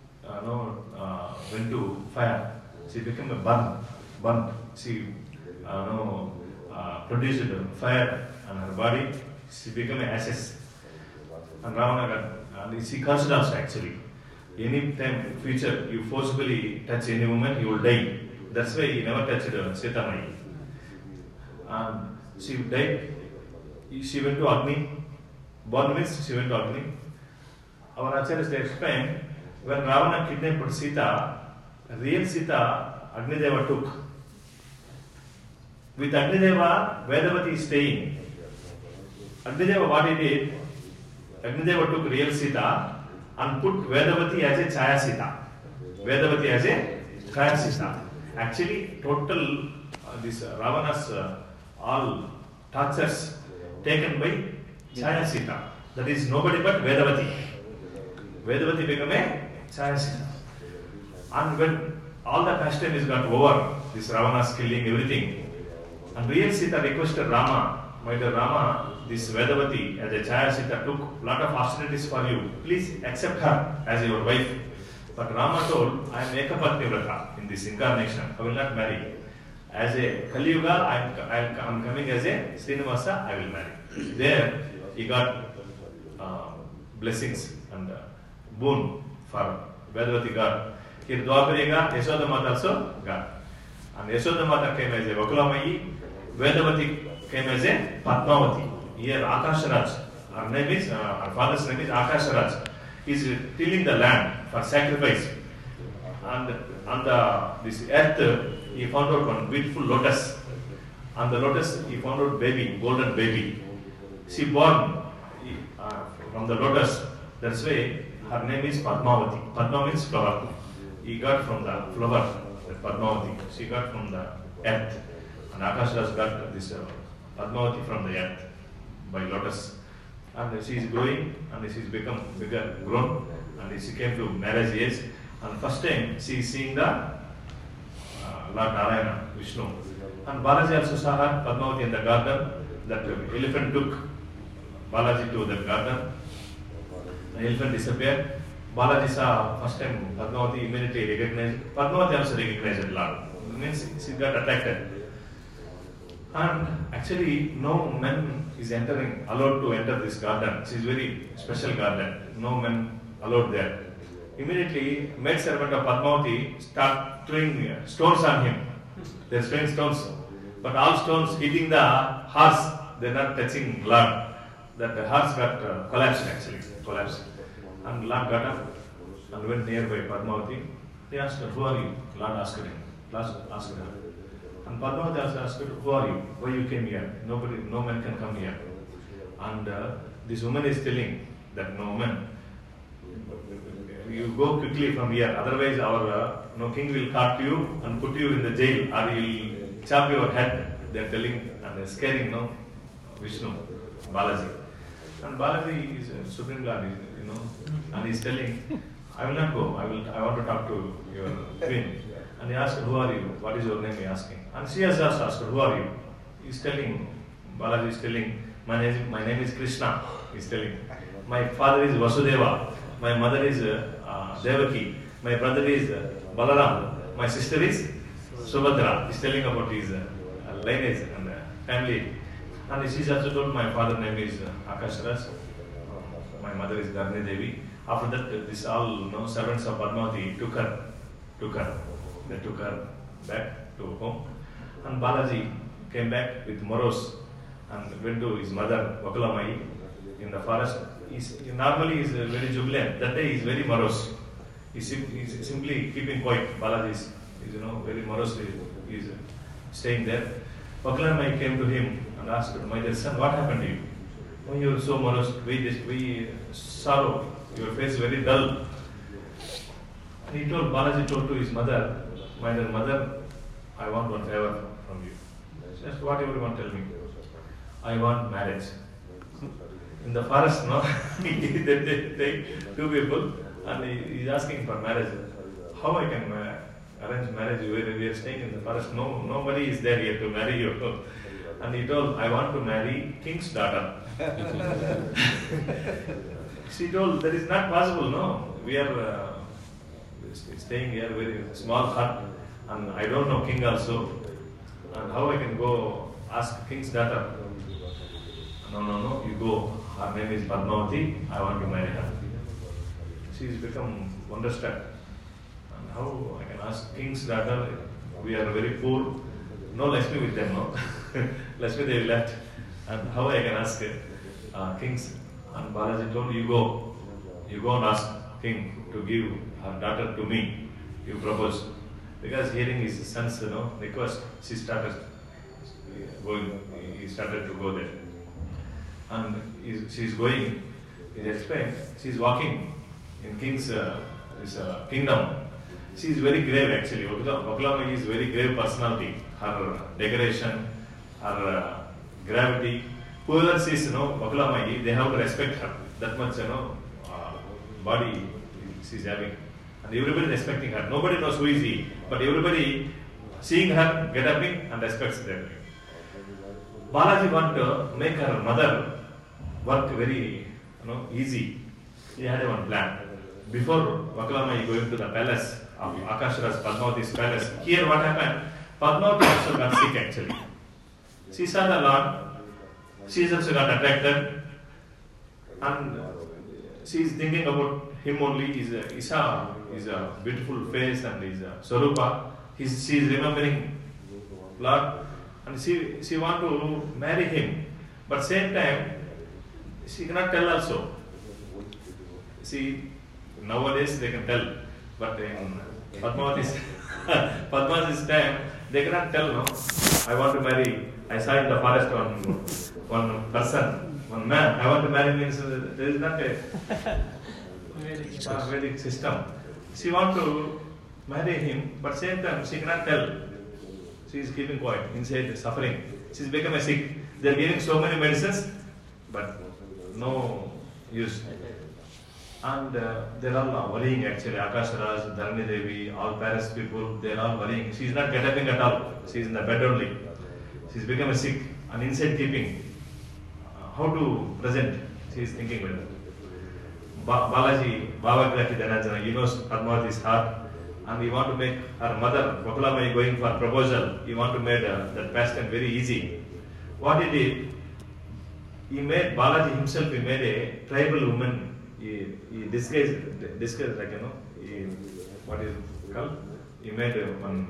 went to fire. She became a burnt. She produced fire on her body. She became an ashes. And Ravana got, she cursed also actually. Any time future you forcibly touch any woman, you will die. That's why he never touched Sita Mai. And she died. She went to Agni. Born means she went to Agni. Our acharyas they explain, when Ravana kidnapped Sita, real Sita Agnideva took. With Agnideva, Vedavati is staying. Agnideva what he did, Agnideva took real Sita and put Vedavati as a Chaya Sita. Vedavati as a Chaya Sita. Actually, total this Ravana's all tortures taken by Chaya Sita. That is nobody but Vedavati. Vedavati became a Chayasita. And when all the pastime is got over, this Ravana's killing, everything, and real Sita requested Rama, my dear Rama, this Vedavati as a Chayasita took lot of austerities for you. Please accept her as your wife. But Rama told, I am Ekapatni Vrata in this incarnation. I will not marry. As a Kali Yuga, I am coming as a Srinivasa, I will marry. There he got blessings and boon for Vedavati God. Here Dwapara Yuga, Yashoda Mata also got. And Yashoda Mata came as a Vakulamayi, Vedavati came as a Padmavati. Here Akasharaj, her name is, her father's name is Akasharaj. He is tilling the land for sacrifice. And on this earth, he found out one beautiful lotus. On the lotus, he found out baby, golden baby. She born from the lotus. That's why her name is Padmavati. Padma means flower. He got from the flower, the Padmavati. She got from the earth. And Akasharaj got this Padmavati from the earth by lotus. And she is growing and she is become bigger, grown. And she came to marriage age. And first time she is seeing the Lord Narayana, Vishnu. And Balaji also saw her, Padmavati in the garden. That elephant took Balaji to the garden. The elephant disappeared. Balaji saw first time Padmavati immediately recognized. Padmavati also recognized Lord. It means she got attracted. And actually no man is allowed to enter this garden. It is very special garden. No man allowed there. Immediately, maid servant of Padmavati start throwing stones on him. They are throwing stones. But all stones hitting the horse, they are not touching Lord. That the horse got collapsed actually. And Lord got up and went nearby Padmavati. He asked her, who are you? Lord asked him. Lord asked her. And Padmavati also asked her, who are you? Why you came here? No man can come here. And this woman is telling that no man, you go quickly from here, otherwise our king will caught you and put you in the jail, or he will chop your head. They are telling and they are scaring Vishnu, Balaji. And Balaji is a Supreme Lord, and he is telling, I will not go, I want to talk to your queen. And he asked, who are you? What is your name? He asking. And she has also asked, who are you? He is telling, Balaji is telling, my name is Krishna. He is telling, my father is Vasudeva, my mother is Devaki, my brother is Balaram, my sister is Subhadra. He is telling about his lineage and family. And she is also told, my father's name is Akasharaj, my mother is Garni Devi. After that, this all servants of Padmavati took her. They took her back to home. And Balaji came back with Moros and went to his mother, Vakulamayi, in the forest. Normally he is very jubilant. That day he is very morose. He is simply keeping quiet. Balaji is very morose. He is staying there. Vakulamayi came to him and asked, my dear son, what happened to you? Why you are so morose? We sorrow. Your face is very dull. And he told, Balaji told to his mother, my dear mother, I want one favor from you. Just whatever you want, tell me. I want marriage. In the forest, they take two people and he is asking for marriage. How I can arrange marriage? We are staying in the forest. Nobody is there here to marry you. And he told, I want to marry king's daughter. She told, that is not possible, no. We are staying here, very small hut, and I don't know king also. And how I can go ask king's daughter? No, you go. Her name is Padmavati, I want to marry her. She has become wonderstruck. And how I can ask king's daughter? We are very poor. No Lakshmi with them, no. Lakshmi they left. And how I can ask kings? And Balaji told, you go and ask king to give her daughter to me. You propose. Because hearing his son's request, he started to go there. And she is going, he explained, she is walking in king's kingdom. She is very grave actually. Vakulamayi is very grave personality. Her decoration, her gravity. Whoever sees Vakulamayi, they have to respect her. That much body she's having. And everybody is respecting her. Nobody knows who is he, but everybody seeing her get up and respects them. Balaji want to make her mother work very easy. He had one plan. Before Vakulamai going to the palace of Akashara's Padmavati's palace, here what happened? Padmavati also got sick actually. She saw the Lord, she also got attracted, and she is thinking about him only. He's a beautiful face and he's a Swarupa. She is remembering Lord, and she want to marry him, but same time she cannot tell also. See, nowadays they can tell, but in Padmavati's time they cannot tell. No, I want to marry. I saw in the forest one person, one man. I want to marry means there is not a Vedic system. She want to marry him, but same time she cannot tell. She is keeping quiet inside, suffering. She is becoming sick. They are giving so many medicines, but no use. And they are all worrying actually. Akasharaj, Dharani Devi, all Paris people, they are all worrying. She is not getting at all. She is in the bed only. She is becoming sick and inside keeping. How to present? She is thinking with it. Balaji, Bhavagraki Dhananjana, he knows Padmavati's heart, and he want to make her mother, Vakulamai, going for proposal. He want to make that pastime very easy. What he did, he made Balaji himself. He made a tribal woman. He disguised like what is it called? He made one.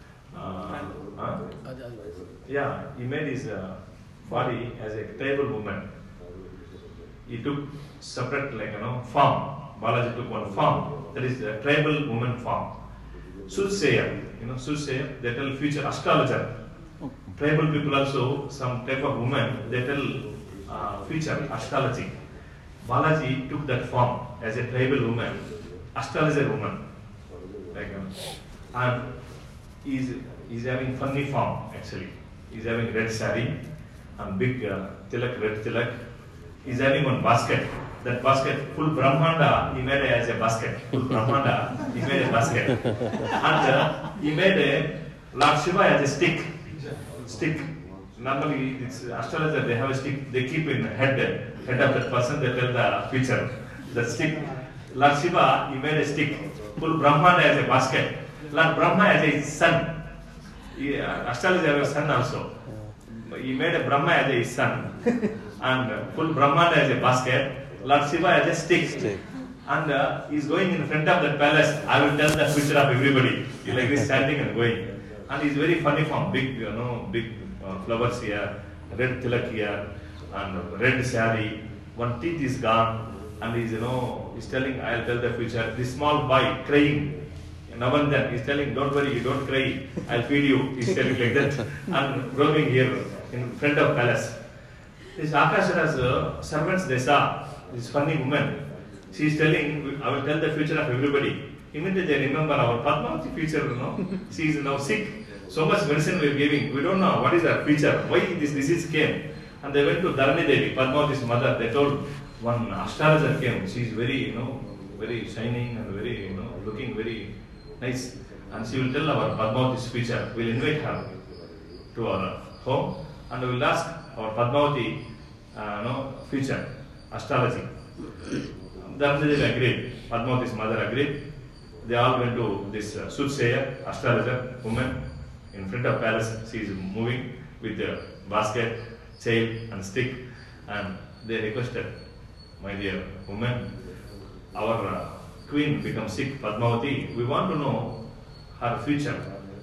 He made his body as a tribal woman. He took separate form. Balaji took one form, that is the tribal woman form. Soothsayer, soothsayer, they tell future astrologer. Tribal people also, some type of woman, they tell future astrology. Balaji took that form as a tribal woman, astrologer woman. And he's having funny form actually. He's having red sari and big tilak, red tilak. He's having one basket. That basket, full Brahmanda, he made it as a basket. Full Brahmanda, he made a basket. And he made a Lord Shiva as a stick. Normally, it's astrologer, they have a stick, they keep in head of that person, they tell the future. The stick. Lord Shiva, he made a stick. Full Brahmanda as a basket. Lord Brahma as a son. Astrologer has a son also. He made a Brahma as his son. And full Brahmanda as a basket. Lord Shiva as a stick. And he's going in front of that palace. I will tell the future of everybody. He like this standing and going. And he's very funny form. Big, big flowers here, red tilak here, and red sari. One teeth is gone. And he's, he's telling, I'll tell the future. This small boy crying. Now and then he's telling, don't worry, you don't cry. I'll feed you. He's telling like that. And roaming here in front of palace. This Akashara's servants, they saw this funny woman. She is telling, I will tell the future of everybody. Immediately they remember our Padmavati future, She is now sick. So much medicine we are giving. We don't know what is her future. Why this disease came. And they went to Dharani Devi, Padmavati's mother. They told one astrologer came. She is very, very shining and very, looking very nice. And she will tell our Padmavati's future. We will invite her to our home and we will ask our Padmavati future, astrology. Dharani Devi agreed. Padmavati's mother agreed. They all went to this soothsayer, astrologer, woman. In front of palace, she is moving with a basket, chail and stick. And they requested, my dear woman, our queen becomes sick, Padmavati. We want to know her future,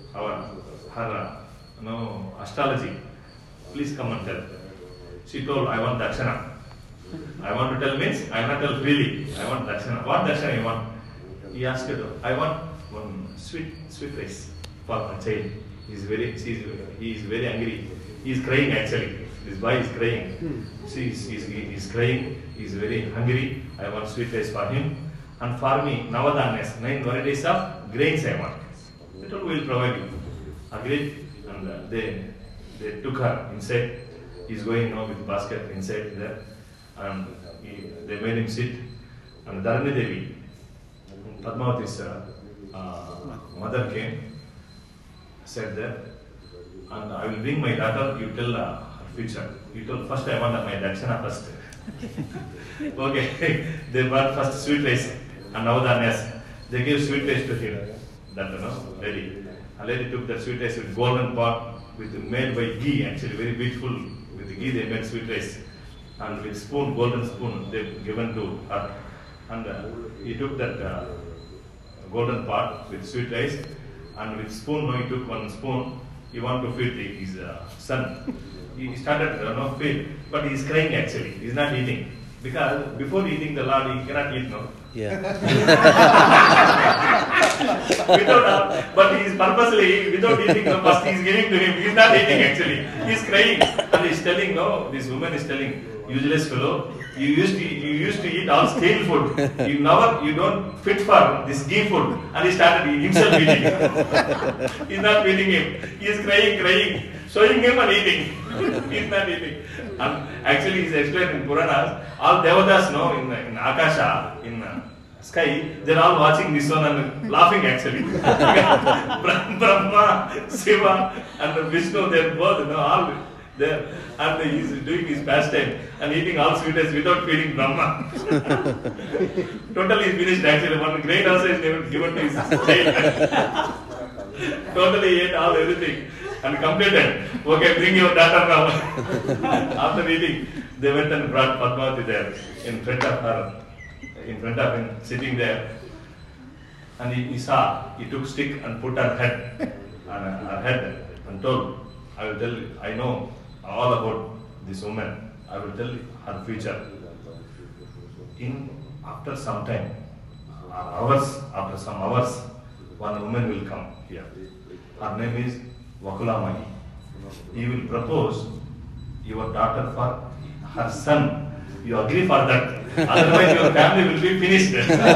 her astrology. Please come and tell. She told, I want dakshana. I want to tell means, I want to tell freely. I want dakshana. What dakshana you want? He asked her, I want one sweet rice for my child. He is very angry. He is crying actually. This boy is crying. He is crying. He is very hungry. I want sweet rice for him. And for me, Navadanyas, 9 varieties of grains I want. They told, we will provide you. Agreed. And they took her inside. He is going now with basket inside there. And they made him sit. And Dharani Devi, Padmavati's mother came, said that, and I will bring my daughter, you tell her future. He told, first I want my dakshana first. Okay, they brought first sweet rice and Navadanyas. They gave sweet rice to him, that lady. A lady took that sweet rice with golden pot, made by ghee, actually very beautiful. With the ghee they made sweet rice. And with spoon, golden spoon, they given to her. And he took that golden pot with sweet rice, and with spoon, he took one spoon. He wanted to feed his son. He started feed, but he is crying actually. He is not eating. Because before eating the Lord, he cannot eat, no? Yeah. But he is purposely, without eating, first he is giving to him. He is not eating actually. He is crying. And he is telling, no, this woman is telling, useless fellow, you used to eat all stale food. You don't fit for this ghee food. And he started himself eating. He is not feeding him. He is crying, showing him and eating. He is not eating. And actually, he is explained in Puranas, all Devatas in Akasha, in sky, they are all watching this one and laughing actually. Brahma, Shiva, and Vishnu, they are both all there. And he is doing his pastime and eating all sweetness without feeding Brahma. Totally finished actually. One great answer is given to his child. Totally ate all everything and completed. Okay, bring your daughter now. After eating, they went and brought Padmavati there in front of her, in front of him, sitting there. And he saw, he took stick and put her head and told, I will tell you, I know all about this woman. I will tell you her future. After some time, after some hours, one woman will come here. Her name is Vakulamai. He will propose your daughter for her son. You agree for that? Otherwise your family will be finished.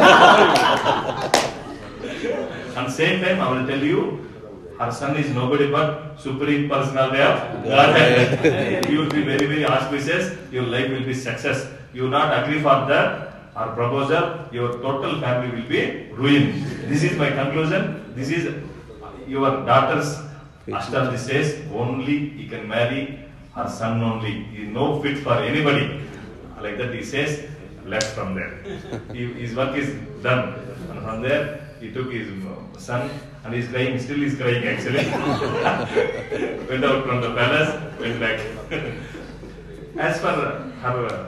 And same time I will tell you, her son is nobody but Supreme Personality of Godhead. You will be very, very auspicious. Your life will be success. You will not agree for that, her proposal, your total family will be ruined. This is my conclusion. This is your daughter's astrology says only he can marry her son only. He is no fit for anybody. Like that he says, left from there. His work is done. And from there he took his son and he is crying, still is crying actually. Went out from the palace, went back. As for her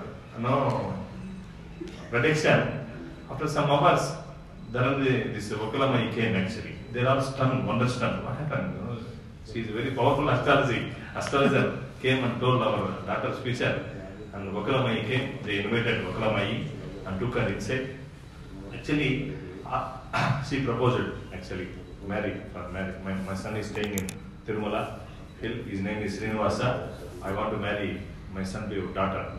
prediction, after some hours, this Vakulamai came actually. They are all stunned, wonder stunned. What happened? She is a very powerful astrologer came and told our daughter's future. And Vakulamai came, they invited Vakulamai and took her inside. Actually, she proposed actually marry. My son is staying in Tirumala hill. His name is Srinivasa. I want to marry my son to your daughter.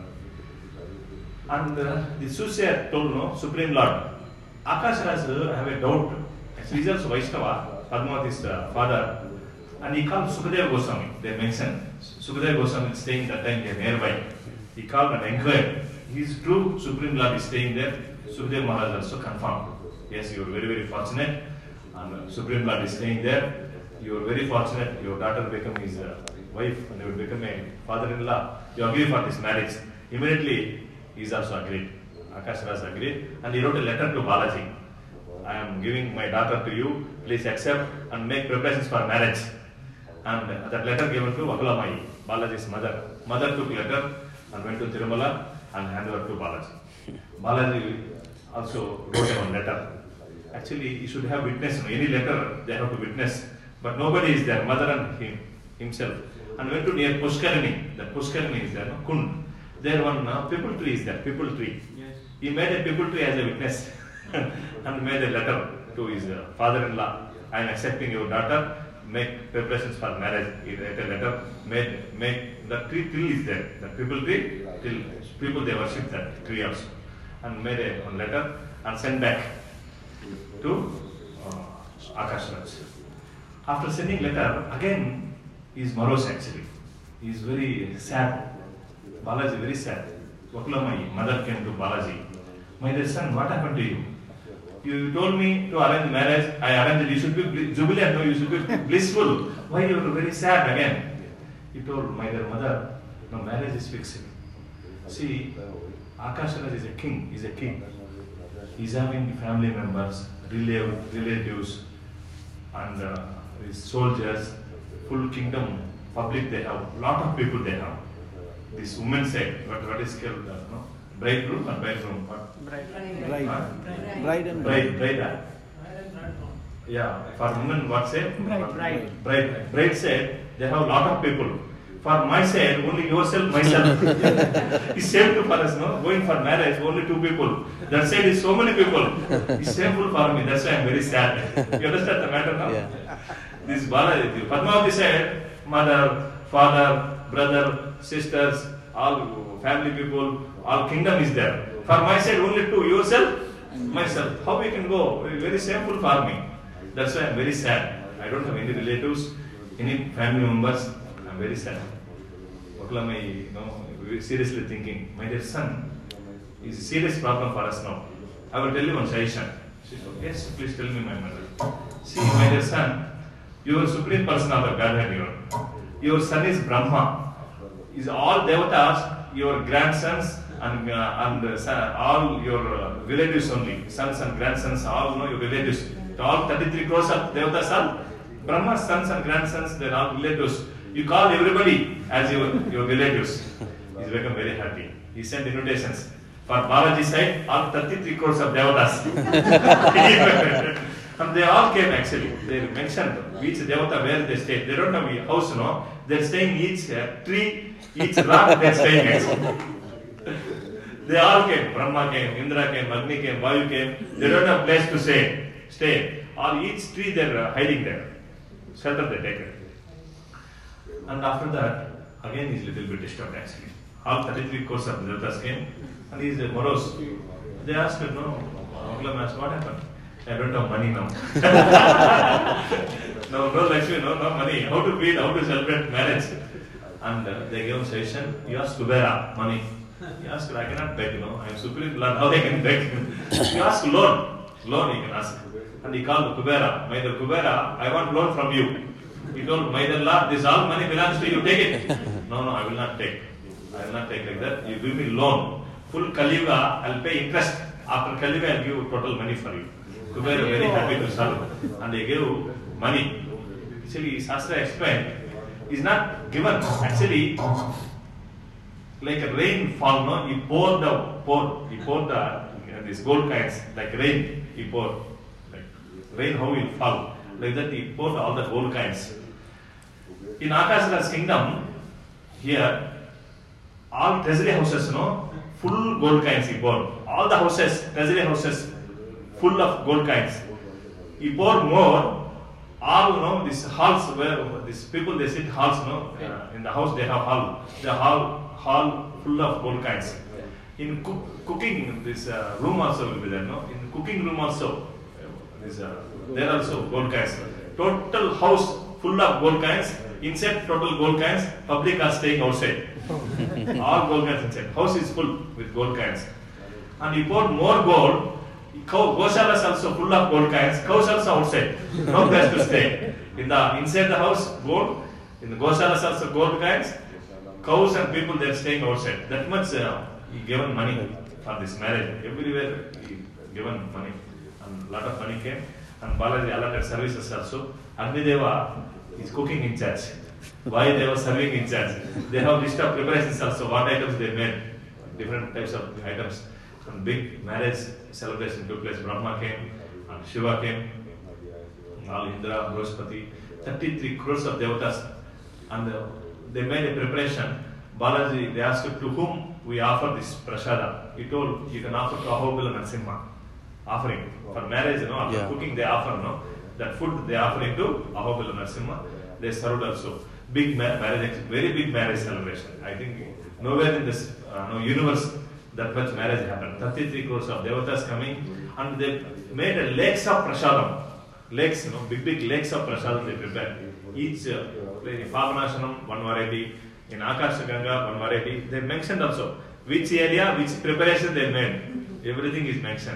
And the soothsayer told, no, Supreme Lord, Akasharas have a doubt. Actually, he is also Vaishnava, Padmavati's father. And he called Sukadeva Goswami. They mentioned Sukadeva Goswami is staying that time nearby. He called and inquired. He is true, Supreme Lord is staying there. Sukadeva Maharaj also confirmed. Yes, you are very, very fortunate. And Supreme Lord is staying there. You are very fortunate. Your daughter will become his wife and will become a father-in-law. You agree for this marriage. Immediately, he is also agreed. Akasharas agreed. And he wrote a letter to Balaji. I am giving my daughter to you. Please accept and make preparations for marriage. And that letter given to Vakulamai, Balaji's mother. Mother took letter and went to Tirumala and handed over to Balaji. Balaji also wrote one letter. Actually, he should have witnessed. Any letter they have to witness. But nobody is there, mother and himself. And went to near Pushkarini. That Pushkarini is there, no? Kund. There one people tree is there, people tree. Yes. He made a people tree as a witness and made a letter to his father-in-law. I am accepting your daughter. Make preparations for marriage. He wrote a letter. Make the tree till is there. The people tree till people they worship that tree also. And made a letter and sent back to Akasharas. After sending letter, again he is morose actually. He is very sad. Balaji very sad. Vakulamai, mother came to Balaji. My dear son, what happened to you? You told me to arrange marriage, I arranged it. You should be jubilant, no, you should be blissful. Why you are very sad again? He told my dear mother, no, marriage is fixed. See, Akasharaj is a king, he's a king. He's having family members, relatives, and his soldiers, full kingdom, public they have, lot of people they have. This woman said, what is called, no? Bridegroom or bridegroom? Bride and bride. Bride. Yeah, for women what said? Bride said, they have lot of people. For my side, only yourself, myself. It's shameful for us, no? Going for marriage, only 2 people. That side is so many people. It's shameful for me. That's why I'm very sad. You understand the matter now? Yeah. This Balaji, Padmavati said, mother, father, brother, sisters, all family people, all kingdom is there. For my side, only 2. Yourself, myself. How we can go? Very shameful for me. That's why I'm very sad. I don't have any relatives, any family members. Very sad. We're seriously thinking, my dear son, is a serious problem for us now. I will tell you one suggestion. She said, yes, please tell me, my mother. See, my dear son, you are supreme person of the Godhead here. Your son is Brahma. Is all devatas, your grandsons and all your relatives only, sons and grandsons, all your relatives. All 33 crores of devatas are Brahma's sons and grandsons. They are all relatives. You call everybody as your relatives. He's become very happy. He sent invitations. For Balaji side, all 33 crores of devatas. And they all came actually. They mentioned which devata where they stayed. They don't have a house, no. They're staying each tree, each rock they're staying actually. They all came. Brahma came, Indra came, Agni came, Vayu came. They don't have place to stay. All each tree they're hiding there. Shelter they take it. And after that, again he's a little bit disturbed actually. All 33 crores of devatas came and he's morose. They asked him, no, Aglam asked, what happened? I don't have money now. no Lakshmi, no money. How to feed, how to celebrate marriage? And they gave him suggestion, you ask Kubera, money. He asked, I cannot beg, I am supreme Lord, how I can beg? You ask loan he can ask. And he called Kubera, my dear Kubera, I want loan from you. He told, my dear Lord, this all money belongs to you, take it. No, I will not take. I will not take like that. You give me loan. Full Kaliuga, I will pay interest. After Kaliuga, I will give total money for you. Kubera very happy to serve. And they gave money. Actually, Shastra explained, is not given. Actually, like a rainfall, no? He poured these gold coins, like rain, he poured. Like rain, how will fall. Like that, he poured all the gold coins. In Akasharaj's kingdom, here, all treasury houses, full gold coins he poured. All the houses, treasury houses, full of gold coins. He poured more. All, these halls where these people they sit halls, in the house they have hall. The hall full of gold coins. In cooking, this room also will be there, In cooking room also, there also gold coins. Total house full of gold coins. Inside total gold coins. Public are staying outside. All gold coins inside. House is full with gold coins. And he poured more gold. Goshalas also full of gold coins. Cows also outside. No place to stay. Inside the house gold. In the Goshalas also gold coins. Cows and people they are staying outside. That much he given money for this marriage. Everywhere he given money. And lot of money came. And Balaji allotted services also. Agnideva is cooking in charge. Why they were serving in charge? They have list of preparations also. What items they made. Different types of items. Some big marriage celebration took place. Brahma came and Shiva came. All Indra, Brihaspati. 33 crores of devatas. And they made a preparation. Balaji, they asked to whom we offer this prasada. He told, you can offer to Ahobila Narasimha. Offering. For marriage, after cooking they offer, that food they offering to Ahobila Narasimha. They served also. Big marriage, very big marriage celebration. I think nowhere in this universe that much marriage happened. 33 crores of devatas coming and they made a lakes of prasadam. Lakes, big lakes of prasadam they prepared. Each, in Pavanashanam, one variety. In Akashaganga, one variety. They mentioned also which area, which preparation they made. Everything is mentioned.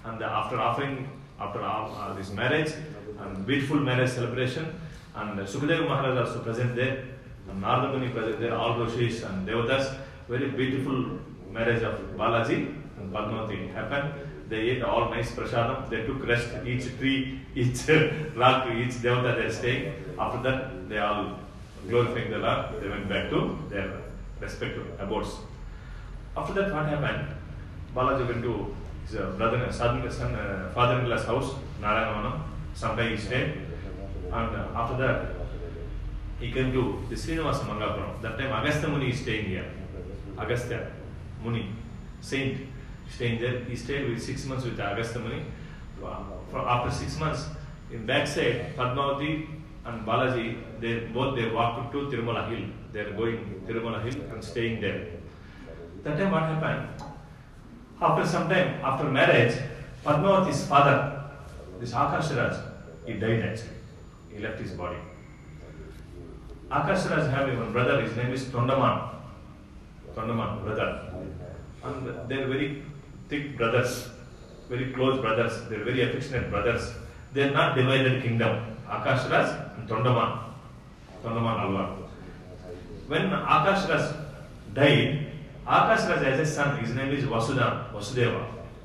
And after this marriage and beautiful marriage celebration, and Sukadeva Maharaj also present there, and Narada Muni present there, all Rishis and Devatas. Very beautiful marriage of Balaji and Padmavati happened. They ate all nice prasadam. They took rest. Each tree, each rock, each devata they are staying. After that, they all glorifying the Lord. They went back to their respective abodes. After that, what happened? Balaji went to his father-in-law's house, Narayanavana. Sometime he stayed. And after that, he came to the Srinivasa Mangapuram. That time, Agastya Muni is staying here. Agastya Muni, saint, staying there. He stayed with 6 months with Agastya Muni. After 6 months, in backside, Padmavati and Balaji, they walked to Tirumala Hill. They are going Tirumala Hill and staying there. That time, what happened? After some time, after marriage, Padmavati's father, this Akasharaj, he died actually. He left his body. Akasharaj had one brother. His name is Tondaman. Tondaman, brother. And they are very thick brothers, very close brothers. They are very affectionate brothers. They are not divided kingdom. Akasharaj and Tondaman. Tondaman Alvar. When Akasharaj died, Akasharaj has a son. His name is Vasudeva.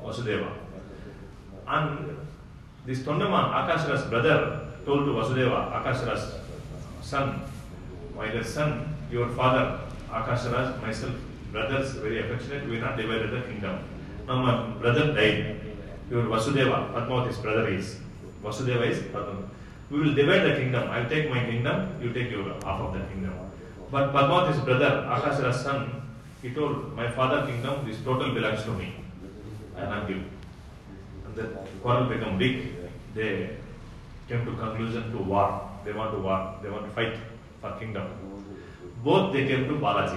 And this Tondaman, Akasharaj's brother, told to Vasudeva, Akasharaj's son, my dear son, your father, Akasharaj, myself, brothers, very affectionate, we are not divided the kingdom. Now my brother died. Your Vasudeva, Padmavati's brother is. Vasudeva is Padmavati. We will divide the kingdom. I will take my kingdom, you take your half of the kingdom. But Padmavati's brother, Akasharaj's son, he told, my father's kingdom, this total belongs to me. I will not give. And the quarrel became big. They came to conclusion to war. They want to war. They want to fight for kingdom. Both they came to Balaji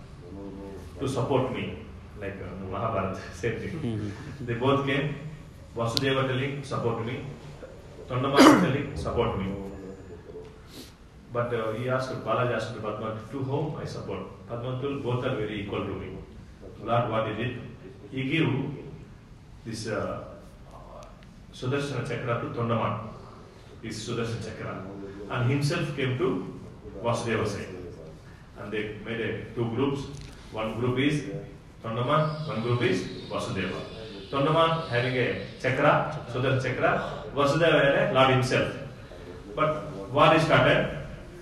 to support me, like Mahabharata, same thing. They both came. Vasudeva telling, support me. Tondaman telling, support me. But Balaji asked Padmavati, to whom I support? Padmavati told, both are very equal to me. Lord, what he did? He gave this Sudarshana Chakra to Tondaman. This Sudarshana Chakra. And himself came to Vasudeva's side. And they made two groups. One group is Tondaman, one group is Vasudeva. Tondaman having a chakra, Sudarshana Chakra, Vasudeva had a Lord himself. But war is started.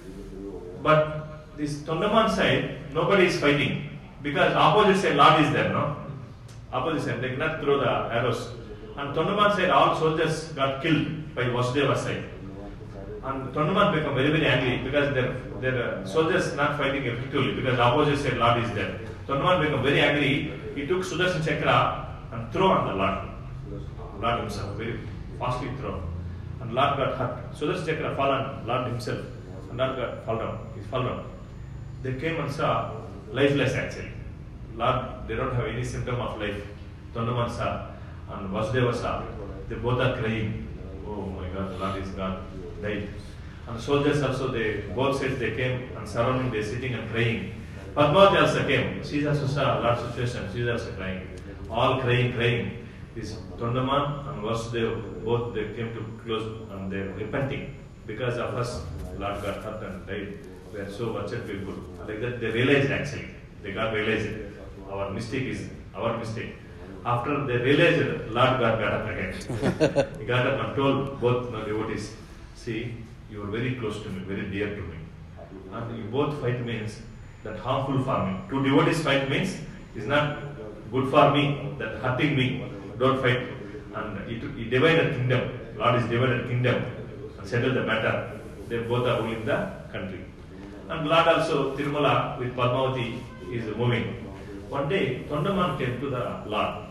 But this Tondaman side, nobody is fighting. Because opposite side Lord is there, no? Opposite side, they cannot throw the arrows. And Tondaman side, all soldiers got killed by Vasudeva's side. And Tondaman became very, very angry because their soldiers not fighting effectively because opposite side Lord is there. Tondaman became very angry. He took Sudarshan Chakra and threw on the Lord himself, very fastly thrown. And Lord got hurt. Sudarshan Chakra fell on Lord himself. And Lord got fall down. He fell down. They came and saw lifeless actually. Lord, they don't have any symptom of life. Tondaman saw and Vasudeva saw. They both are crying. Oh my God, Lord is gone. Died. And soldiers also, both sides they came and surrounding, they sitting and crying. Padmavati also came. She also saw a lot of situation. She is also crying. All crying. This Tondaman and Vasudeva, both they came to close and they were repenting. Because of us, Lord got hurt and died. We are so wretched people. Like that, they realized actually. They got realized. Our mistake is our mistake. After they realized, Lord got up again. He got up and told both devotees, see, you are very close to me, very dear to me. And you both fight means that harmful for me. Two devotees fight means is not good for me, that hurting me. Don't fight. And he divided kingdom. Lord is divided kingdom and settled the matter. They both are ruling the country. And Lord also, Tirumala with Padmavati is moving. One day, Tondaman came to the Lord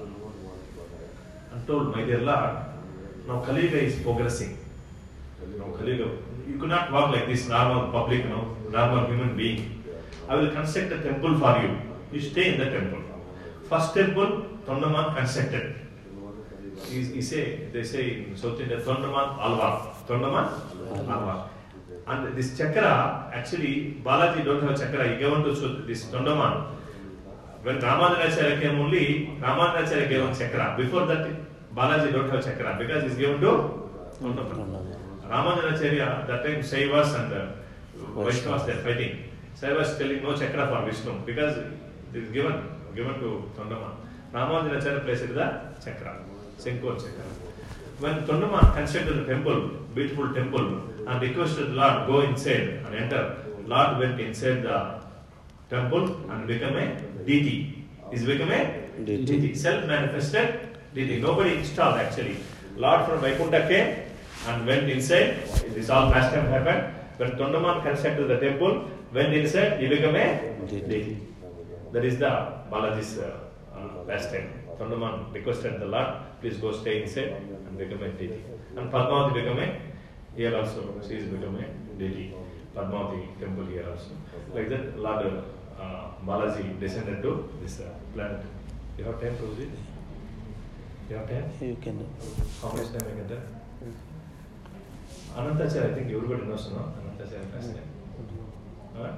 and told, my dear Lord, now Kali Yuga is progressing. Kali Yuga, you could not walk like this normal public, normal human being. I will construct a temple for you. You stay in the temple. First temple, Tondaman constructed. They say in South India, Tondaman Alvar. Tondaman Alvar. And this chakra, actually, Balaji don't have chakra. He gave one to this Tondaman. When Ramanujacharya came only, Ramanujacharya gave one chakra. Before that, Balaji don't have chakra because it's given to Tondama. Ramanujacharya, that time Saivas and Vaishnavas they are fighting. Saivas telling no chakra for Vishnu because it is given to Tondama. Ramanujacharya placed the chakra, Senkor chakra. When Tondama constructed the temple, beautiful temple, and requested the Lord go inside and enter, Lord went inside the temple and became a deity. He's become a deity, self-manifested deity. Nobody installed actually. Lord from Vaikuntha came and went inside. This all past time happened. When Tondaman constructed the temple, went inside, he became a deity. That is the Balaji's past time. Tondaman requested the Lord, please go stay inside and become a deity. And Padmavati become a, here also, she is become a deity. Padmavati temple here also. Like that, Lord Balaji descended to this planet. You have time to use it? You have time? You can. How much time I can tell? Anantacharya, I think everybody knows, no? Anantacharya past time. Huh?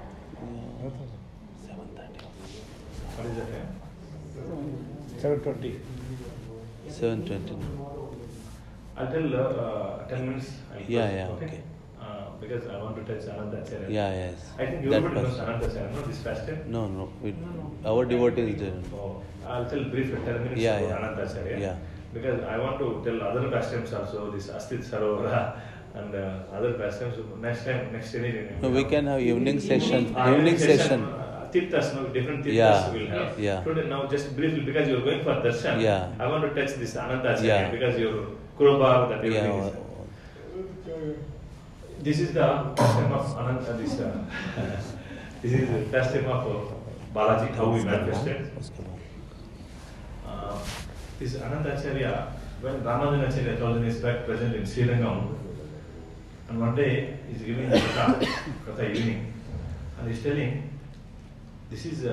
7:30. What is the time? 7:20. 7:20. I'll tell 10 minutes. Yeah, okay. Because I want to touch Anantacharya. Yes. I think everybody knows Anantacharya, no? This past time? No. Our devotees didn't. Oh, I'll tell briefly 10 minutes Yeah, about Anantacharya. Yeah. Because I want to tell other pastimes also, this Astit Sarovara and other pastimes. Next time, next any. No, we can have evening session. Evening session. Tirthas, no, different tirthas will have. Yeah. Today, now just briefly, because you are going for darshan, Yeah. I want to touch this Anantacharya Yeah. because your Kurubar, that everything Yeah. is. This is the pastime of Ananta. This is the pastime of Balaji, how we manifested. This Anantacharya, when Ramanujacharya 1000 years back present in Sri Rangam, and one day he's giving a Katha evening, and he's telling, this is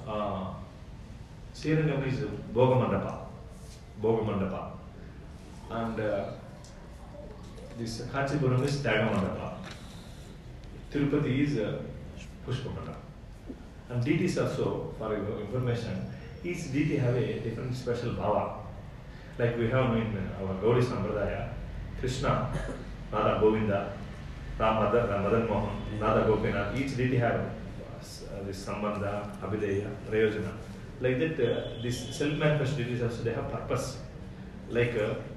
Sri Rangam is Bhogamandapa, and this Kanchipuram is Tyagamandapa, Tirupati is Pushpamandapa, and deities also, for your information, each deity have a different special bhava. Like we have in our Gaudi Sampradaya, Krishna, Radha Govinda, Madan Mohan, Radha Gopinath, each deity have this Sambandha, Abhideya, Prayojana. Like that, these self-manifest deities also, they have purpose. Like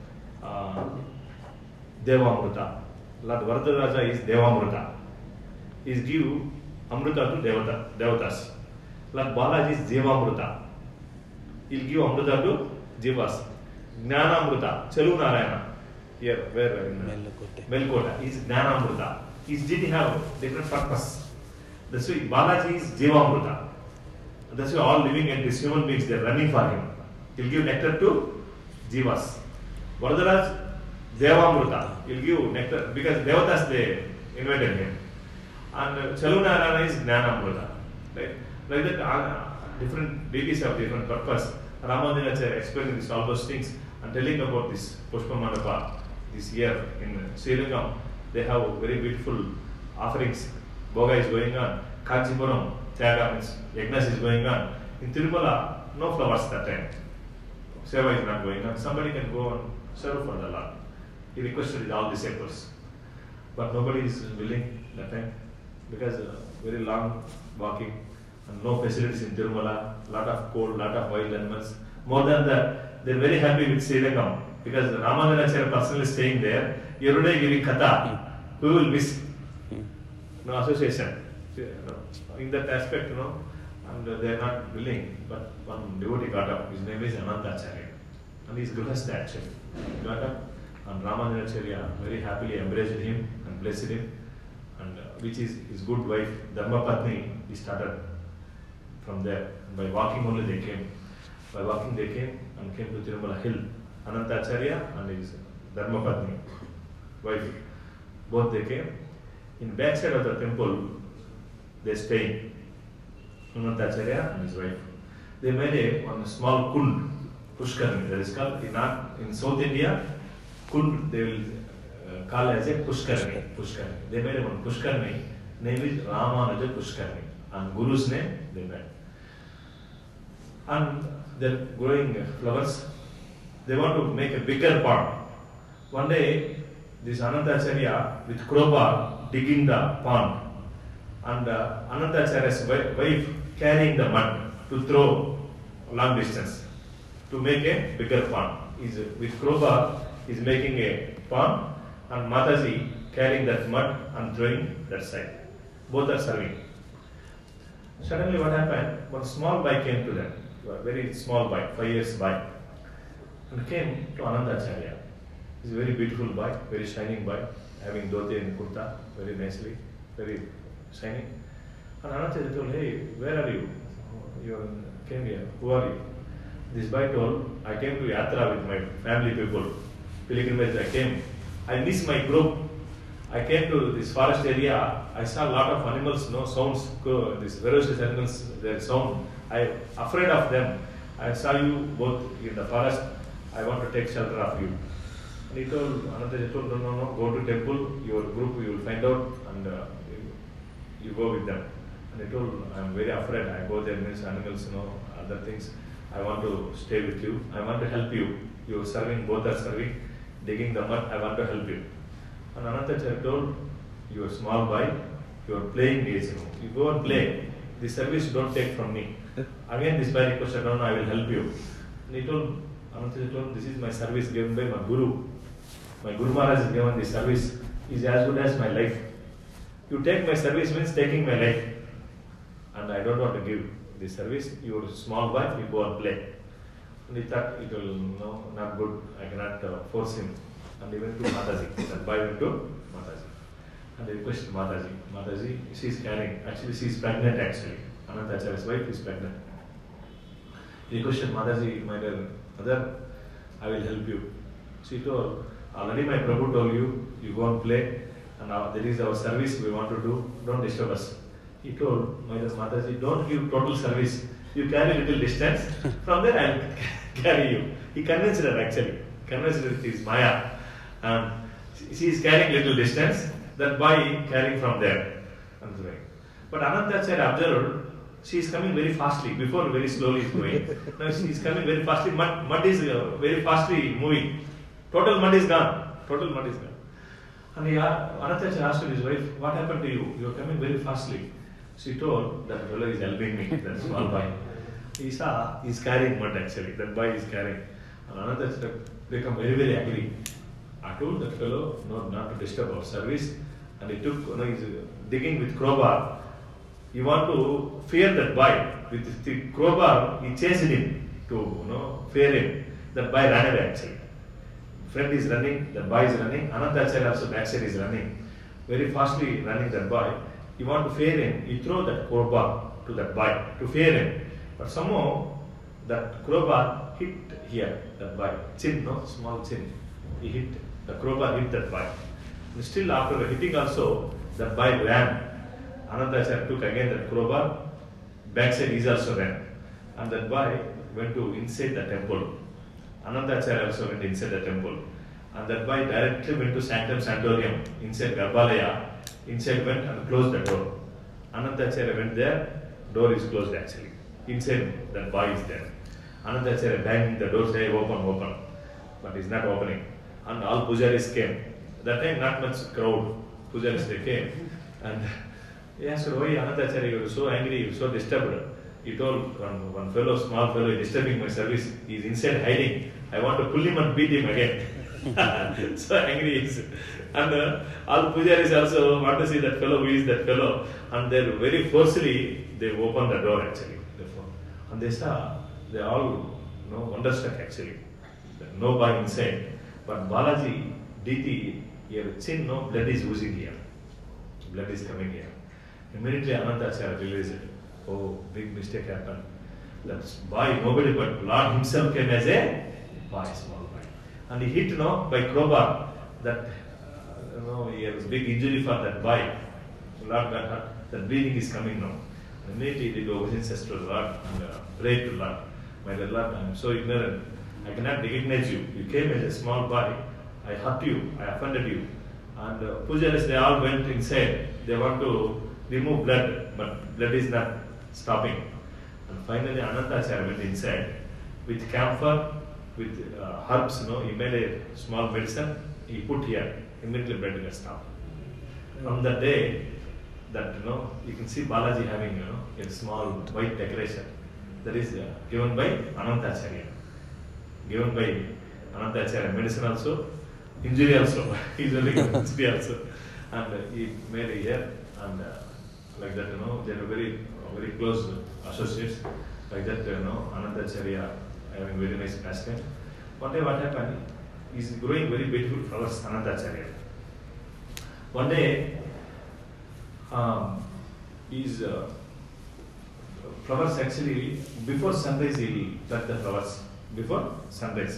Devamruta. Lord Varadaraja is Devamruta. He is give Amruta to Devatas. Lord Balaji is Jivamruta. He will give Amruta to Jivas. Jnanamruta, Chalu Narayana. Here, where in Melkota, is Jnanamruta. Each deity have different purpose. That's why Balaji is Jivamruta. That's why all living entities, human beings, they are running for him. He will give nectar to Jivas. Varadaraj, Devamruta. He will give nectar because Devatas they invited him. And Chalu Narayana is Jnanamruta. Like that, different deities have different purpose. Ramanujacharya explaining this, all those things and telling about this Pushpamandapa this year in Sri Rangam. They have very beautiful offerings. Bhoga is going on. Kanchipuram, Tyaga means Yagnas is going on. In Tirupala, no flowers that time. Seva is not going on. Somebody can go and serve for the Lord. He requested all disciples. But nobody is willing that time because very long walking. And no facilities in Tirumala, lot of cold, lot of wild animals. More than that, they are very happy with Sri Rangam because Ramanujacharya personally staying there, every day giving katha. Who will miss? No association. In that aspect, and they are not willing. But one devotee got up. His name is Anantacharya, and he is Grihastha actually. He got up, and Ramanujacharya very happily embraced him and blessed him, and which is his good wife Dharmapatni. He started. From there, and by walking only they came. By walking they came and came to Tirumala hill. Anantacharya and his Dharmapatni, wife, both they came. In backside of the temple, they stayed. Anantacharya and his wife. They made one small kund, Pushkarni. That is called in South India, kund they will call as a Pushkarni. They made one Pushkarni. Name is Ramanuja Pushkarni. And Guru's name they made. And they're growing flowers They want to make a bigger pond. One day, this Anantacharya with crowbar digging the pond, and Anantacharya's wife carrying the mud to throw long distance to make a bigger pond. With crowbar, is making a pond, and Mataji carrying that mud and throwing that side. Both are serving. Suddenly, what happened? One small boy came to them, a very small boy, 5 years boy, and came to Anantacharya. He's a very beautiful boy, very shining boy, having dhoti and kurta, very nicely, very shining. And Anantacharya told, "Hey, where are you? You came here. Who are you?" This boy told, "I came to Yatra with my family people. Pilgrimage, I came. I miss my group. I came to this forest area. I saw a lot of animals, sounds, these ferocious animals, their sound. I'm afraid of them. I saw you both in the forest. I want to take shelter of you." And he told, Anantacharya told, no, go to temple, your group you will find out, and you go with them. And he told, "I'm very afraid. I go there, means animals, other things. I want to stay with you. I want to help you. You are serving, both are serving, digging the mud. I want to help you." And Anantacharya told, "You are small boy. You are playing age. You go and play. The service don't take from me." Again, this boy requested, "No, I will help you." And he told, Anantacharya told, "This is my service given by my Guru. My Guru Maharaj has given this service. Is as good as my life. You take my service means taking my life. And I don't want to give this service. You are a small boy, you go and play." And he thought it will not good. I cannot force him. And he went to Mataji. That boy went to Mataji. And he requested Mataji. Mataji, she is carrying. Actually, she is pregnant actually. Anantacharya's wife is pregnant. He requested Mataji, "My dear mother, I will help you." She told, "Already my Prabhu told you, you go and play. And now there is our service we want to do. Don't disturb us." He told, "My dear Mataji, don't give total service. You carry little distance. From there I will carry you." He convinced her actually. Convinced her with his Maya. And she is carrying little distance. That boy carrying from there. But Anantacharya observed, she is coming very fastly. Before very slowly is going. Now she is coming very fastly. Mud is very fastly moving. Total mud is gone. Total mud is gone. And Anantacharya asked his wife, "What happened to you? You are coming very fastly." She told, "That fellow is helping me, that small boy." He saw, he is carrying mud actually. That boy is carrying. And Anantacharya became very, very angry. I told that fellow not to disturb our service. And he took, he's digging with crowbar. You want to fear that boy. With the crowbar, he chased him to fear him. That boy ran away actually. Friend is running, that boy is running. Anantacharya also backside is running. Very fastly running that boy. You want to fear him. You throw that crowbar to that boy to fear him. But somehow that crowbar hit here, that boy. Chin, small chin. He hit, the crowbar hit that boy. And still after hitting also, that boy ran. Anantacharya took again that crowbar. Backside is also ran. And that boy went to inside the temple. Anantacharya also went inside the temple. And that boy directly went to Sanctum Sanctorium, inside Garbhalaya. Inside went and closed the door. Anantacharya went there, door is closed actually. Inside that boy is there. Anantacharya banging the door, say open. But it's not opening. And all pujaris came. That time not much crowd. Pujaris they came. And he asked, "Why Anantacharya, you are so angry, you are so disturbed?" He told, one fellow, small fellow, is disturbing my service. He is inside hiding. I want to pull him and beat him again. So angry he is. And all pujaris also want to see that fellow, who is that fellow. And they very forcefully, they open the door actually. And they saw, they all wonderstruck actually. No boy inside. But Balaji, DT, here chin, blood is oozing here. Blood is coming here. Immediately Anantacharya realized, oh, big mistake happened. That boy, nobody but Lord himself came as a boy, small boy. And he hit by crowbar. That he has big injury for that boy. Lord got hurt. That bleeding is coming now. Immediately he did obeisances to the Lord and prayed to Lord. My dear Lord, I am so ignorant. I cannot recognize you. You came as a small boy. I hurt you. I offended you. And pujaris, they all went inside. They want to remove blood, but blood is not stopping. And finally Anantacharya went inside with camphor with herbs, he made a small medicine, he put here, immediately blood got stopped. From that day, that you can see Balaji having a small white decoration that is given by Anantacharya. Given by Anantacharya, medicine also, injury also, he's only injury also. And he made a year and like that, they are very close associates. Like that, Anantacharya having very nice basket. One day what happened, he's growing very beautiful flowers, Anantacharya. One day, his flowers actually, before sunrise he will pluck the flowers, before sunrise.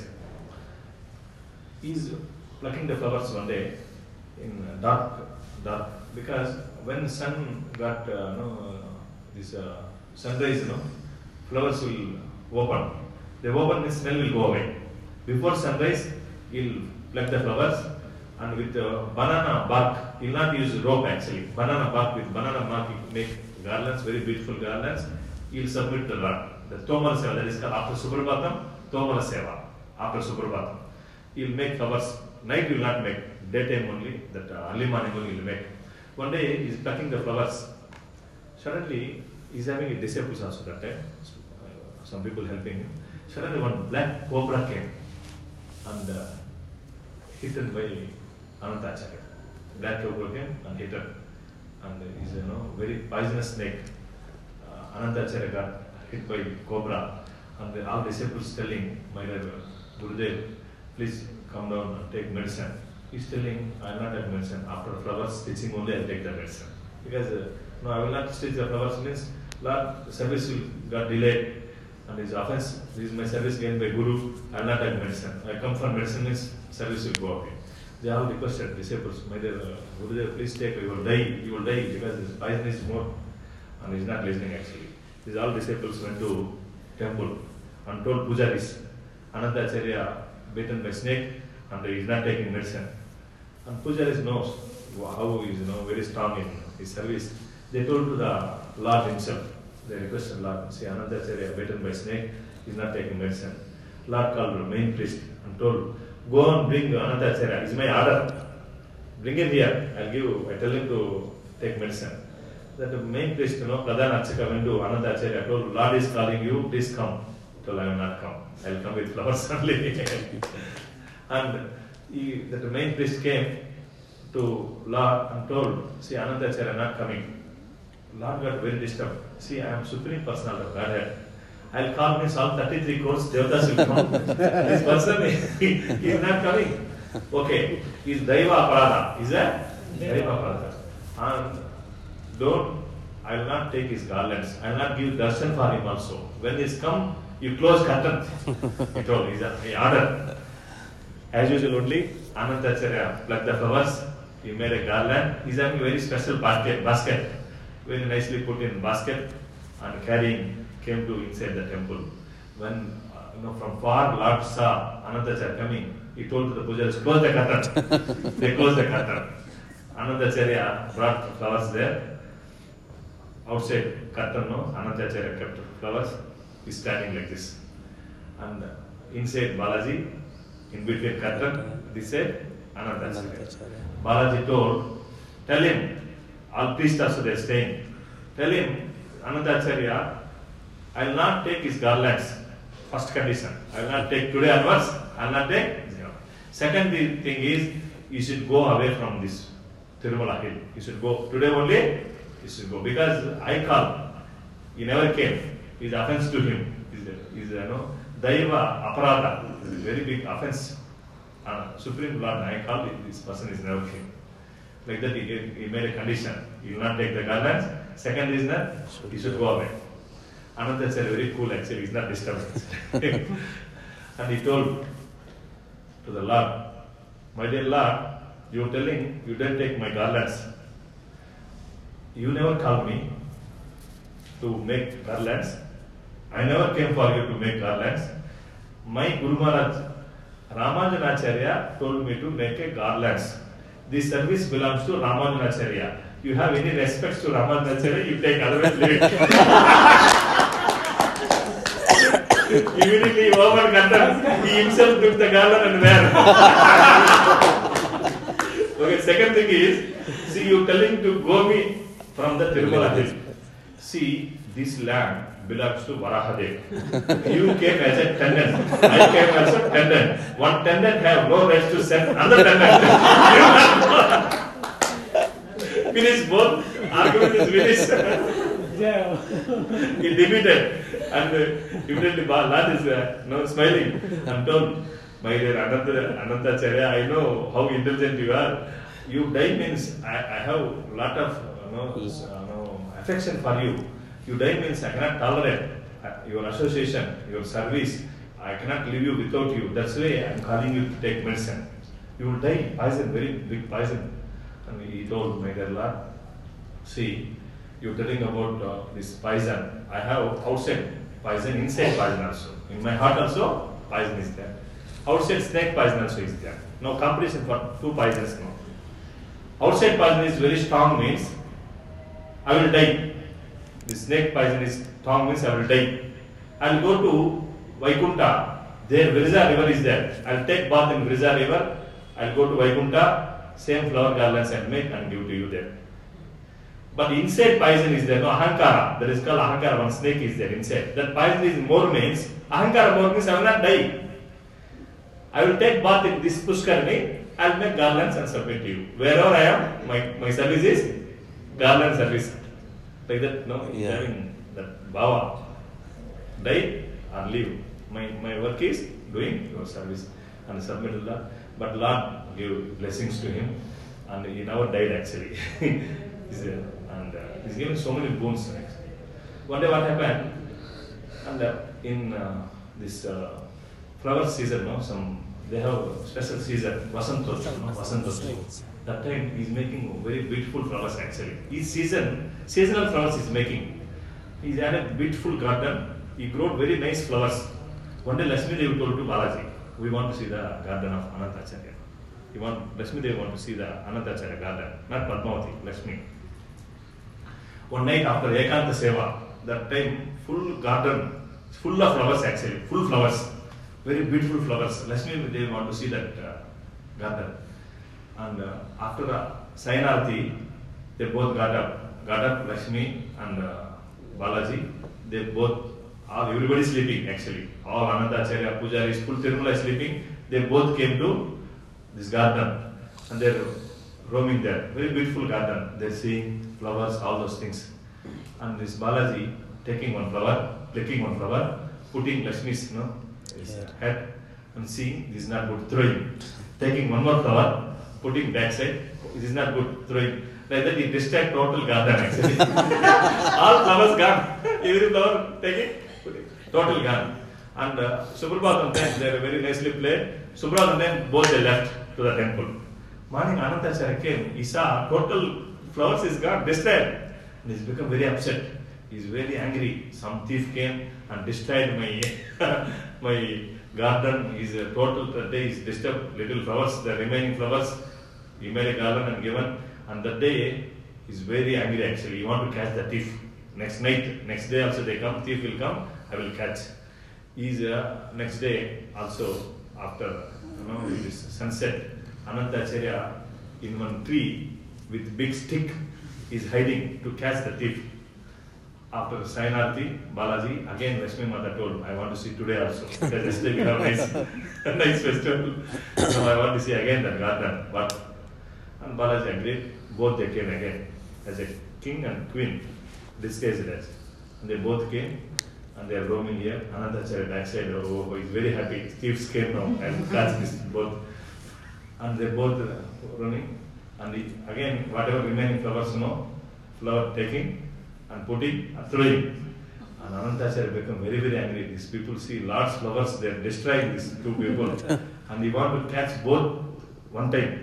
He's plucking the flowers one day in dark, because when sun got, this sunrise, flowers will open. The open means smell will go away. Before sunrise, he'll pluck the flowers, and with banana bark, he'll not use rope actually. Banana bark, with banana bark he'll make garlands, very beautiful garlands. He'll submit to the Lord. The Tomara Seva, that is called after Suprabhatam, Tomara Seva, after Suprabhatam. He'll make flowers. Night will not make, daytime only, that early morning only he'll make. One day he's plucking the flowers. Suddenly, he's having a disciples also that time, some people helping him. Suddenly one black cobra came and hidden by Anantacharya. Black cobra came and hit her. And he's a very poisonous snake. Anantacharya got hit by cobra. And all disciples telling, my Gurudev, please come down and take medicine. He's telling, I will not take medicine. After flowers stitching only I will take the medicine. Because no, I will not stitch the flowers means Lord, the service will got delayed. And his offense, this is my service given by Guru, I will not take medicine. I come for medicine means service will go away. They all requested disciples, my dear Gurudev, please take, you will die because this poison is more. And he is not listening actually. These all disciples went to temple and told pujaris, Anantacharya bitten by snake and he is not taking medicine. And pujaris knows how he is very strong in his service. They told to the Lord himself, they requested Lord, see Anantacharya bitten by snake, he is not taking medicine. Lord called the main priest and told, go and bring Anantacharya, it's my order. Bring him here, I tell him to take medicine. That the main priest, Pradhan Archaka went to Anantacharya, told, Lord is calling you, please come. He told, I will not come. I will come with flowers only. And the main priest came to Lord and told, see, Anantacharya not coming. Lord got very disturbed. See, I am Supreme Personality of Godhead. I will call means all 33 crores, Devatas will come. This person, he is not coming. Okay, he is Daiva Aparada. Is that? Daiva Aparada. And I will not take his garlands. I will not give darshan for him also. When he is come, you close curtain. He told, he ordered. As usual only, Anantacharya plucked the flowers, he made a garland. He is having a very special basket, very nicely put in basket and carrying, came to inside the temple. When from far Lord saw Anantacharya coming, he told to the pujaris, close the curtain. They closed the curtain. Anantacharya brought flowers there. Outside curtain, Anantacharya kept flowers. He is standing like this. And inside Balaji, in between curtain, this side Anantacharya. Balaji told, tell him, all priests also they are staying. Tell him, Anantacharya, I will not take his garlands. First condition, I will not take today onwards, I will not take. Second thing is, you should go away from this Tirumala hill. You should go today only, you should go. Because I call, he never came. It is offense to him. Is Daiva Aparada. It is a very big offense. Supreme Lord, I call, this person is never came. Like that, he made a condition. He will not take the garlands. Second is that he should go away. Anantacharya very cool actually, he is not disturbed. And he told to the Lord, my dear Lord, you are telling you didn't take my garlands. You never called me to make garlands. I never came for you to make garlands. My Guru Maharaj Ramanujanacharya told me to make a garlands. This service belongs to Ramanujanacharya. You have any respect to Ramanujanacharya, you take, otherwise leave it. Immediately he opened curtain. He himself took the garland and wear. Okay, second thing is, see, you telling to go me from the Tirumala hill. See, this land belongs to Varahadev. You came as a tenant. I came as a tenant. One tenant have no rights to send another tenant. Finish both. Argument is finished. He defeated. And immediately Lord is smiling and told, my dear Anantacharya, I know how intelligent you are. You die means I have a lot of affection for you. You die means I cannot tolerate your association, your service. I cannot leave you without you. That's why I am calling you to take medicine. You will die, poison, very big poison. And he told, my dear Lord, see, you are telling about this poison. I have outside poison, inside poison also. In my heart also, poison is there. Outside snake poison also is there. No competition for two poisons now. Outside poison is very strong means I will die. The snake poison is strong means I will die. I will go to Vaikunta. There Virja river is there. I will take bath in Virja river. I will go to Vaikunta. Same flower garlands I will make and give to you there. But inside poison is there. No Ahankara. That is called Ahankara. One snake is there inside. That poison is more means Ahankara more means I will not die. I will take bath in this Pushkarni. I will make garlands and submit to you. Wherever I am, my service is garland service. Like that, no? Yeah. Having that bhava. Die or leave. My work is doing your service and submit to Lord. But Lord gave blessings to him and he never died actually. He's given so many boons. One day what happened? And in this flower season, they have a special season, Vasantotsav. That time he is making very beautiful flowers actually. Each season, seasonal flowers he is making. He had a beautiful garden. He grew very nice flowers. One day Lakshmi Devi told to Balaji, we want to see the garden of Anantacharya. Lakshmi Devi want to see the Anantacharya garden, not Padmavati, Lakshmi. One night after Ekanta Seva, that time full garden, full of flowers actually, full flowers. Very beautiful flowers. Lakshmi Devi want to see that garden. And after the Sainarthi, they both got up Lakshmi and Balaji. They both, everybody sleeping actually. All Anantacharya, Pujaris, full Tirumala is sleeping. They both came to this garden and they're roaming there. Very beautiful garden. They're seeing flowers, all those things. And this Balaji taking one flower, picking one flower, putting Lakshmi's his head and seeing this is not good, throwing. Taking one more flower, putting backside, this is not good, throwing. Like that he destroyed total garden actually. All flowers gone. Every flower taking, putting. Total gone. And Suprabhatam then they were very nicely played. Suprabhatam then both they left to the temple. Morning Anantacharya came, he saw total flowers is gone, destroyed. And he's become very upset. He's very angry. Some thief came and destroyed my garden. Is total that day is disturbed little flowers, the remaining flowers. He made a garland and given. And that day he's very angry actually. He want to catch the thief. Next night, next day also they come, thief will come, I will catch. He's next day also after this sunset, Anantacharya in one tree with big stick is hiding to catch the thief. After Sainarthi, Balaji, again Lakshmi Mata told, I want to see today also. Because yesterday we have nice festival. So I want to see again that garden. But and Balaji agreed. Both they came again as a king and queen, disguised as. And they both came and they are roaming here. Anantacharya backside, oh, he's very happy. Thieves came now and catch this both. And they both running. And again, whatever remaining flowers, flower taking and putting and throwing. And Anantacharya become very, very angry. These people see large flowers, they are destroying these two people. And he want to catch both one time.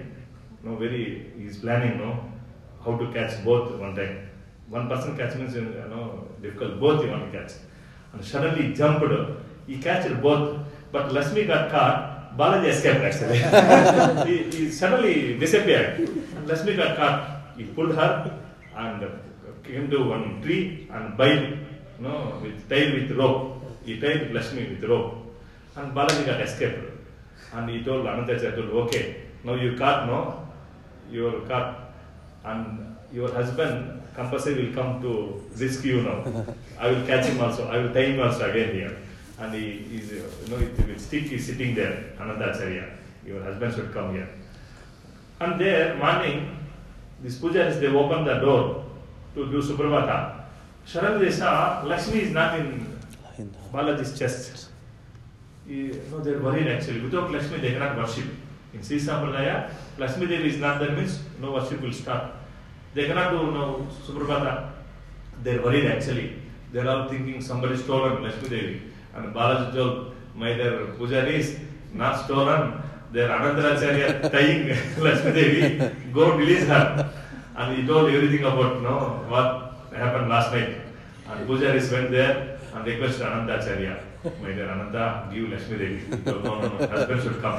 He is planning, how to catch both one time. One person catch means, difficult. Both he want to catch. And suddenly he jumped, he catched both. But Lakshmi got caught, Balaji escaped actually. he suddenly disappeared. And Lakshmi got caught. He pulled her and came to one tree and tied with rope. He tied Lakshmi with rope. And Balaji got escaped. And he told Anantacharya, okay, now you caught, no? You are caught. And your husband compulsory will come to rescue you now. I will catch him also. I will tie him also again here. And he is, with stick is sitting there, Anantacharya. Your husband should come here. And there, morning, these pujaris, they opened the door to do Suprabhata. Suddenly they saw Lakshmi is not in Balaji's chest. They're worried actually. Without Lakshmi, they cannot worship. In Sri Sampradaya, Lakshmi Devi is not there, means no worship will start. They cannot do no Suprabhata. They're worried actually. They're all thinking somebody stolen Lakshmi Devi. And Balaji told, my dear pujaris, not stolen. They're Anantacharya tying Lakshmi Devi. Go release her. And he told everything about what happened last night. And pujaris went there and requested Anantacharya, my dear Ananta, give Lakshmi Devi. He told, no, husband should come.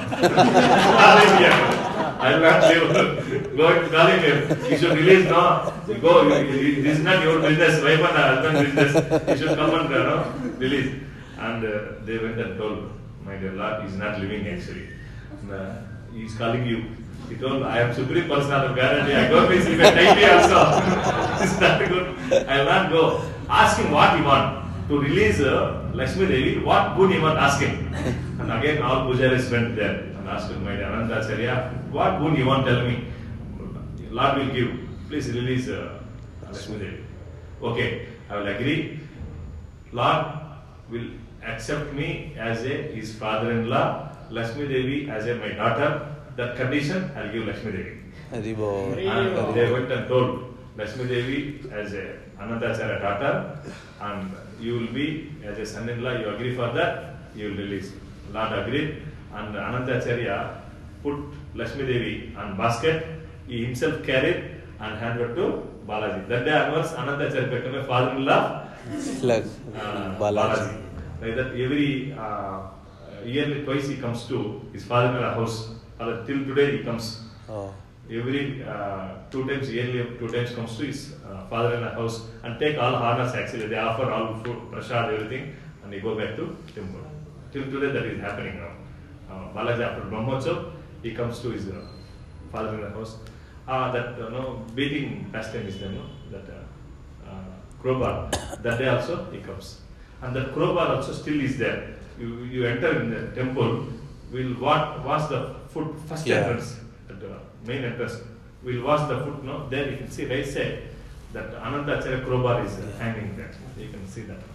I will not leave. Go and call him. He should release, no. Go, this is not your business, wife and husband business. He should come and release. And they went and told, my dear Lord, he is not living actually. He is calling you. He told, I am Supreme Personality of Guarantee. I don't mean you can take me also. It's not good. I will not go. Ask him what he wants. To release Lakshmi Devi, what good he wants, ask him. And again, all pujaris went there and asked him, my dear Anantacharya, what good you want, tell me. Lord will give. Please release Lakshmi Devi. Okay, I will agree. Lord will accept me as his father-in-law, Lakshmi Devi as my daughter. That condition, I will give Lakshmi Devi. And they went and told Lakshmi Devi as a Anantacharya daughter, and you will be as a son-in-law. You agree for that? You will release. Lord agreed, and Anantacharya put Lakshmi Devi on basket. He himself carried and handed to Balaji. That day onwards, Anantacharya became a father-in-law. Balaji. Like that, every yearly twice he comes to his father-in-law house. Till today he comes. Every 2 times yearly, 2 times comes to his father-in-law house and take all honors actually. They offer all food, prasad, everything, and they go back to temple. Till today that is happening now. Balaji after Brahmotsav, he comes to his father-in-law house. Beating pastime is there, that crowbar. That day also he comes. And that crowbar also still is there. You enter in the temple, we'll wash the foot, first entrance, at the main entrance. We'll wash the foot, there you can see right side, that Anantacharya crowbar is hanging there. You can see that.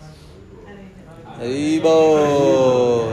Haribol.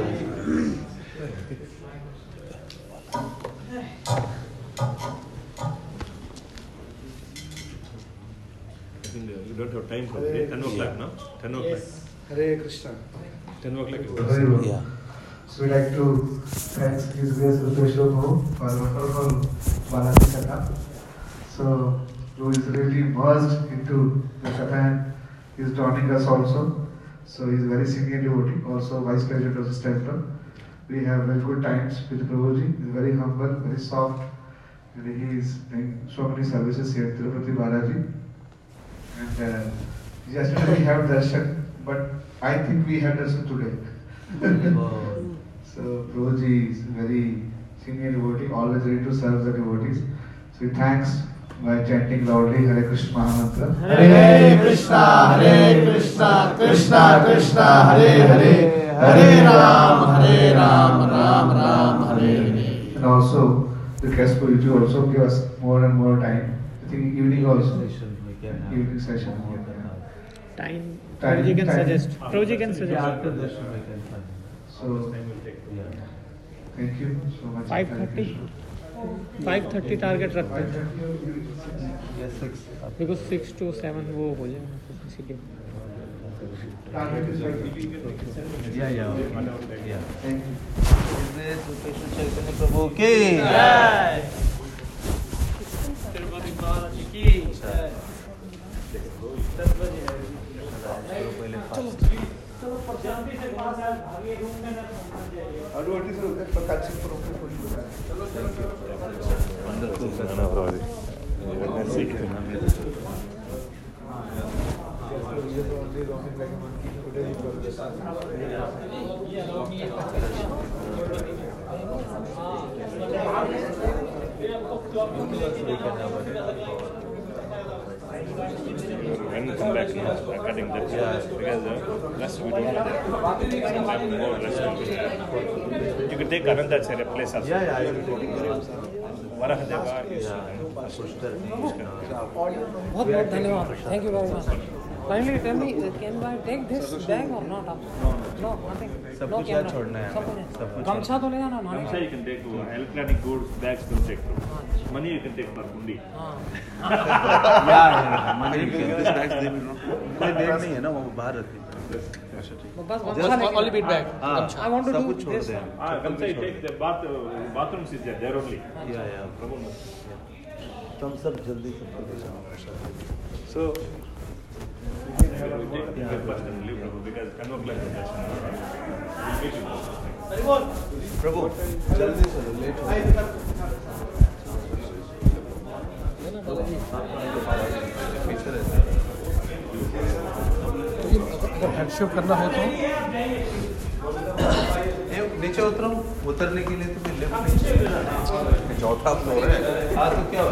I think you don't have time for today. 10 o'clock, no? 10 o'clock. Yes. Hare Krishna. 10 o'clock. Yeah. So we'd like to thank His Grace Rupeshwar Prabhu for a wonderful Balaji Katha. So, who is really immersed into the Katha and he is joining us also. So, he is a very senior devotee, also Vice President of this temple. We have very good times with Prabhuji. He is very humble, very soft, and he is doing so many services here at Tirupati Balaji. And yesterday we had darshan, but I think we had darshan today. So Prabhuji is very senior devotee, always ready to serve the devotees. So he thanks by chanting loudly Hare Krishna Mahamantra. Hare Krishna, Krishna Krishna, Hare Hare, Hare Ram, Ram Ram, Hare Hare. And also request for you to also give us more and more time. I think evening also. Evening session. Time. Prabhuji can suggest. Prabhuji can suggest. After darshan we can find. So thank you so much. 5:30. 5:30 target रखते हैं. Yes, 6. Because 6 to 7 वो हो जाएगा इसीलिए. Target is 5:30. Yeah. Thank you. Chaitanya Prabhu ki. जय. तिरुपति बालाजी की जय. 10 बजे है. पहले फास्ट. जल्दी से पास आ भागे रूम में ना पहुंच जाइए. Advertise होते हैं प्रकाश सिंह प्रभु को Wonderful. Only roaming like a monkey. Today he got the When you come back, cutting that because the rest we don't have that. Sometimes more rest will be there. You can take another place also. Yeah, I will take Varahadeva is बहुत बहुत धन्यवाद. Thank you very much. Finally, tell me, can I take this bag or not? No, nothing. सब No कुछ यहाँ camera. छोड़ना है. सब कुछ. सब कुछ गमछा तो ले जाना Gamsa ना. you can take electronic goods, bags don't take. Money you can take for Kundi. Yeah, money this bags they will not. कोई बेग नहीं है ना वो बाहर रखी. अच्छा ठीक. बस गमछा लेके. Only bead bag. I want to सब do कुछ छोड़ this. दें. Gamsa you take the bathrooms is there only. Yeah. Prabhu. तुम सब जल्दी से So we take the first and leave Prabhu because cannot like the darshan. We'll meet you. प्रभु जल्दी चलो लेट हो पीछे रहते हैं अगर हेडशिप करना है तो नीचे उतरो उतरने के लिए तो फिर लिफ्ट चौथा फ्लोर है हाँ तो क्या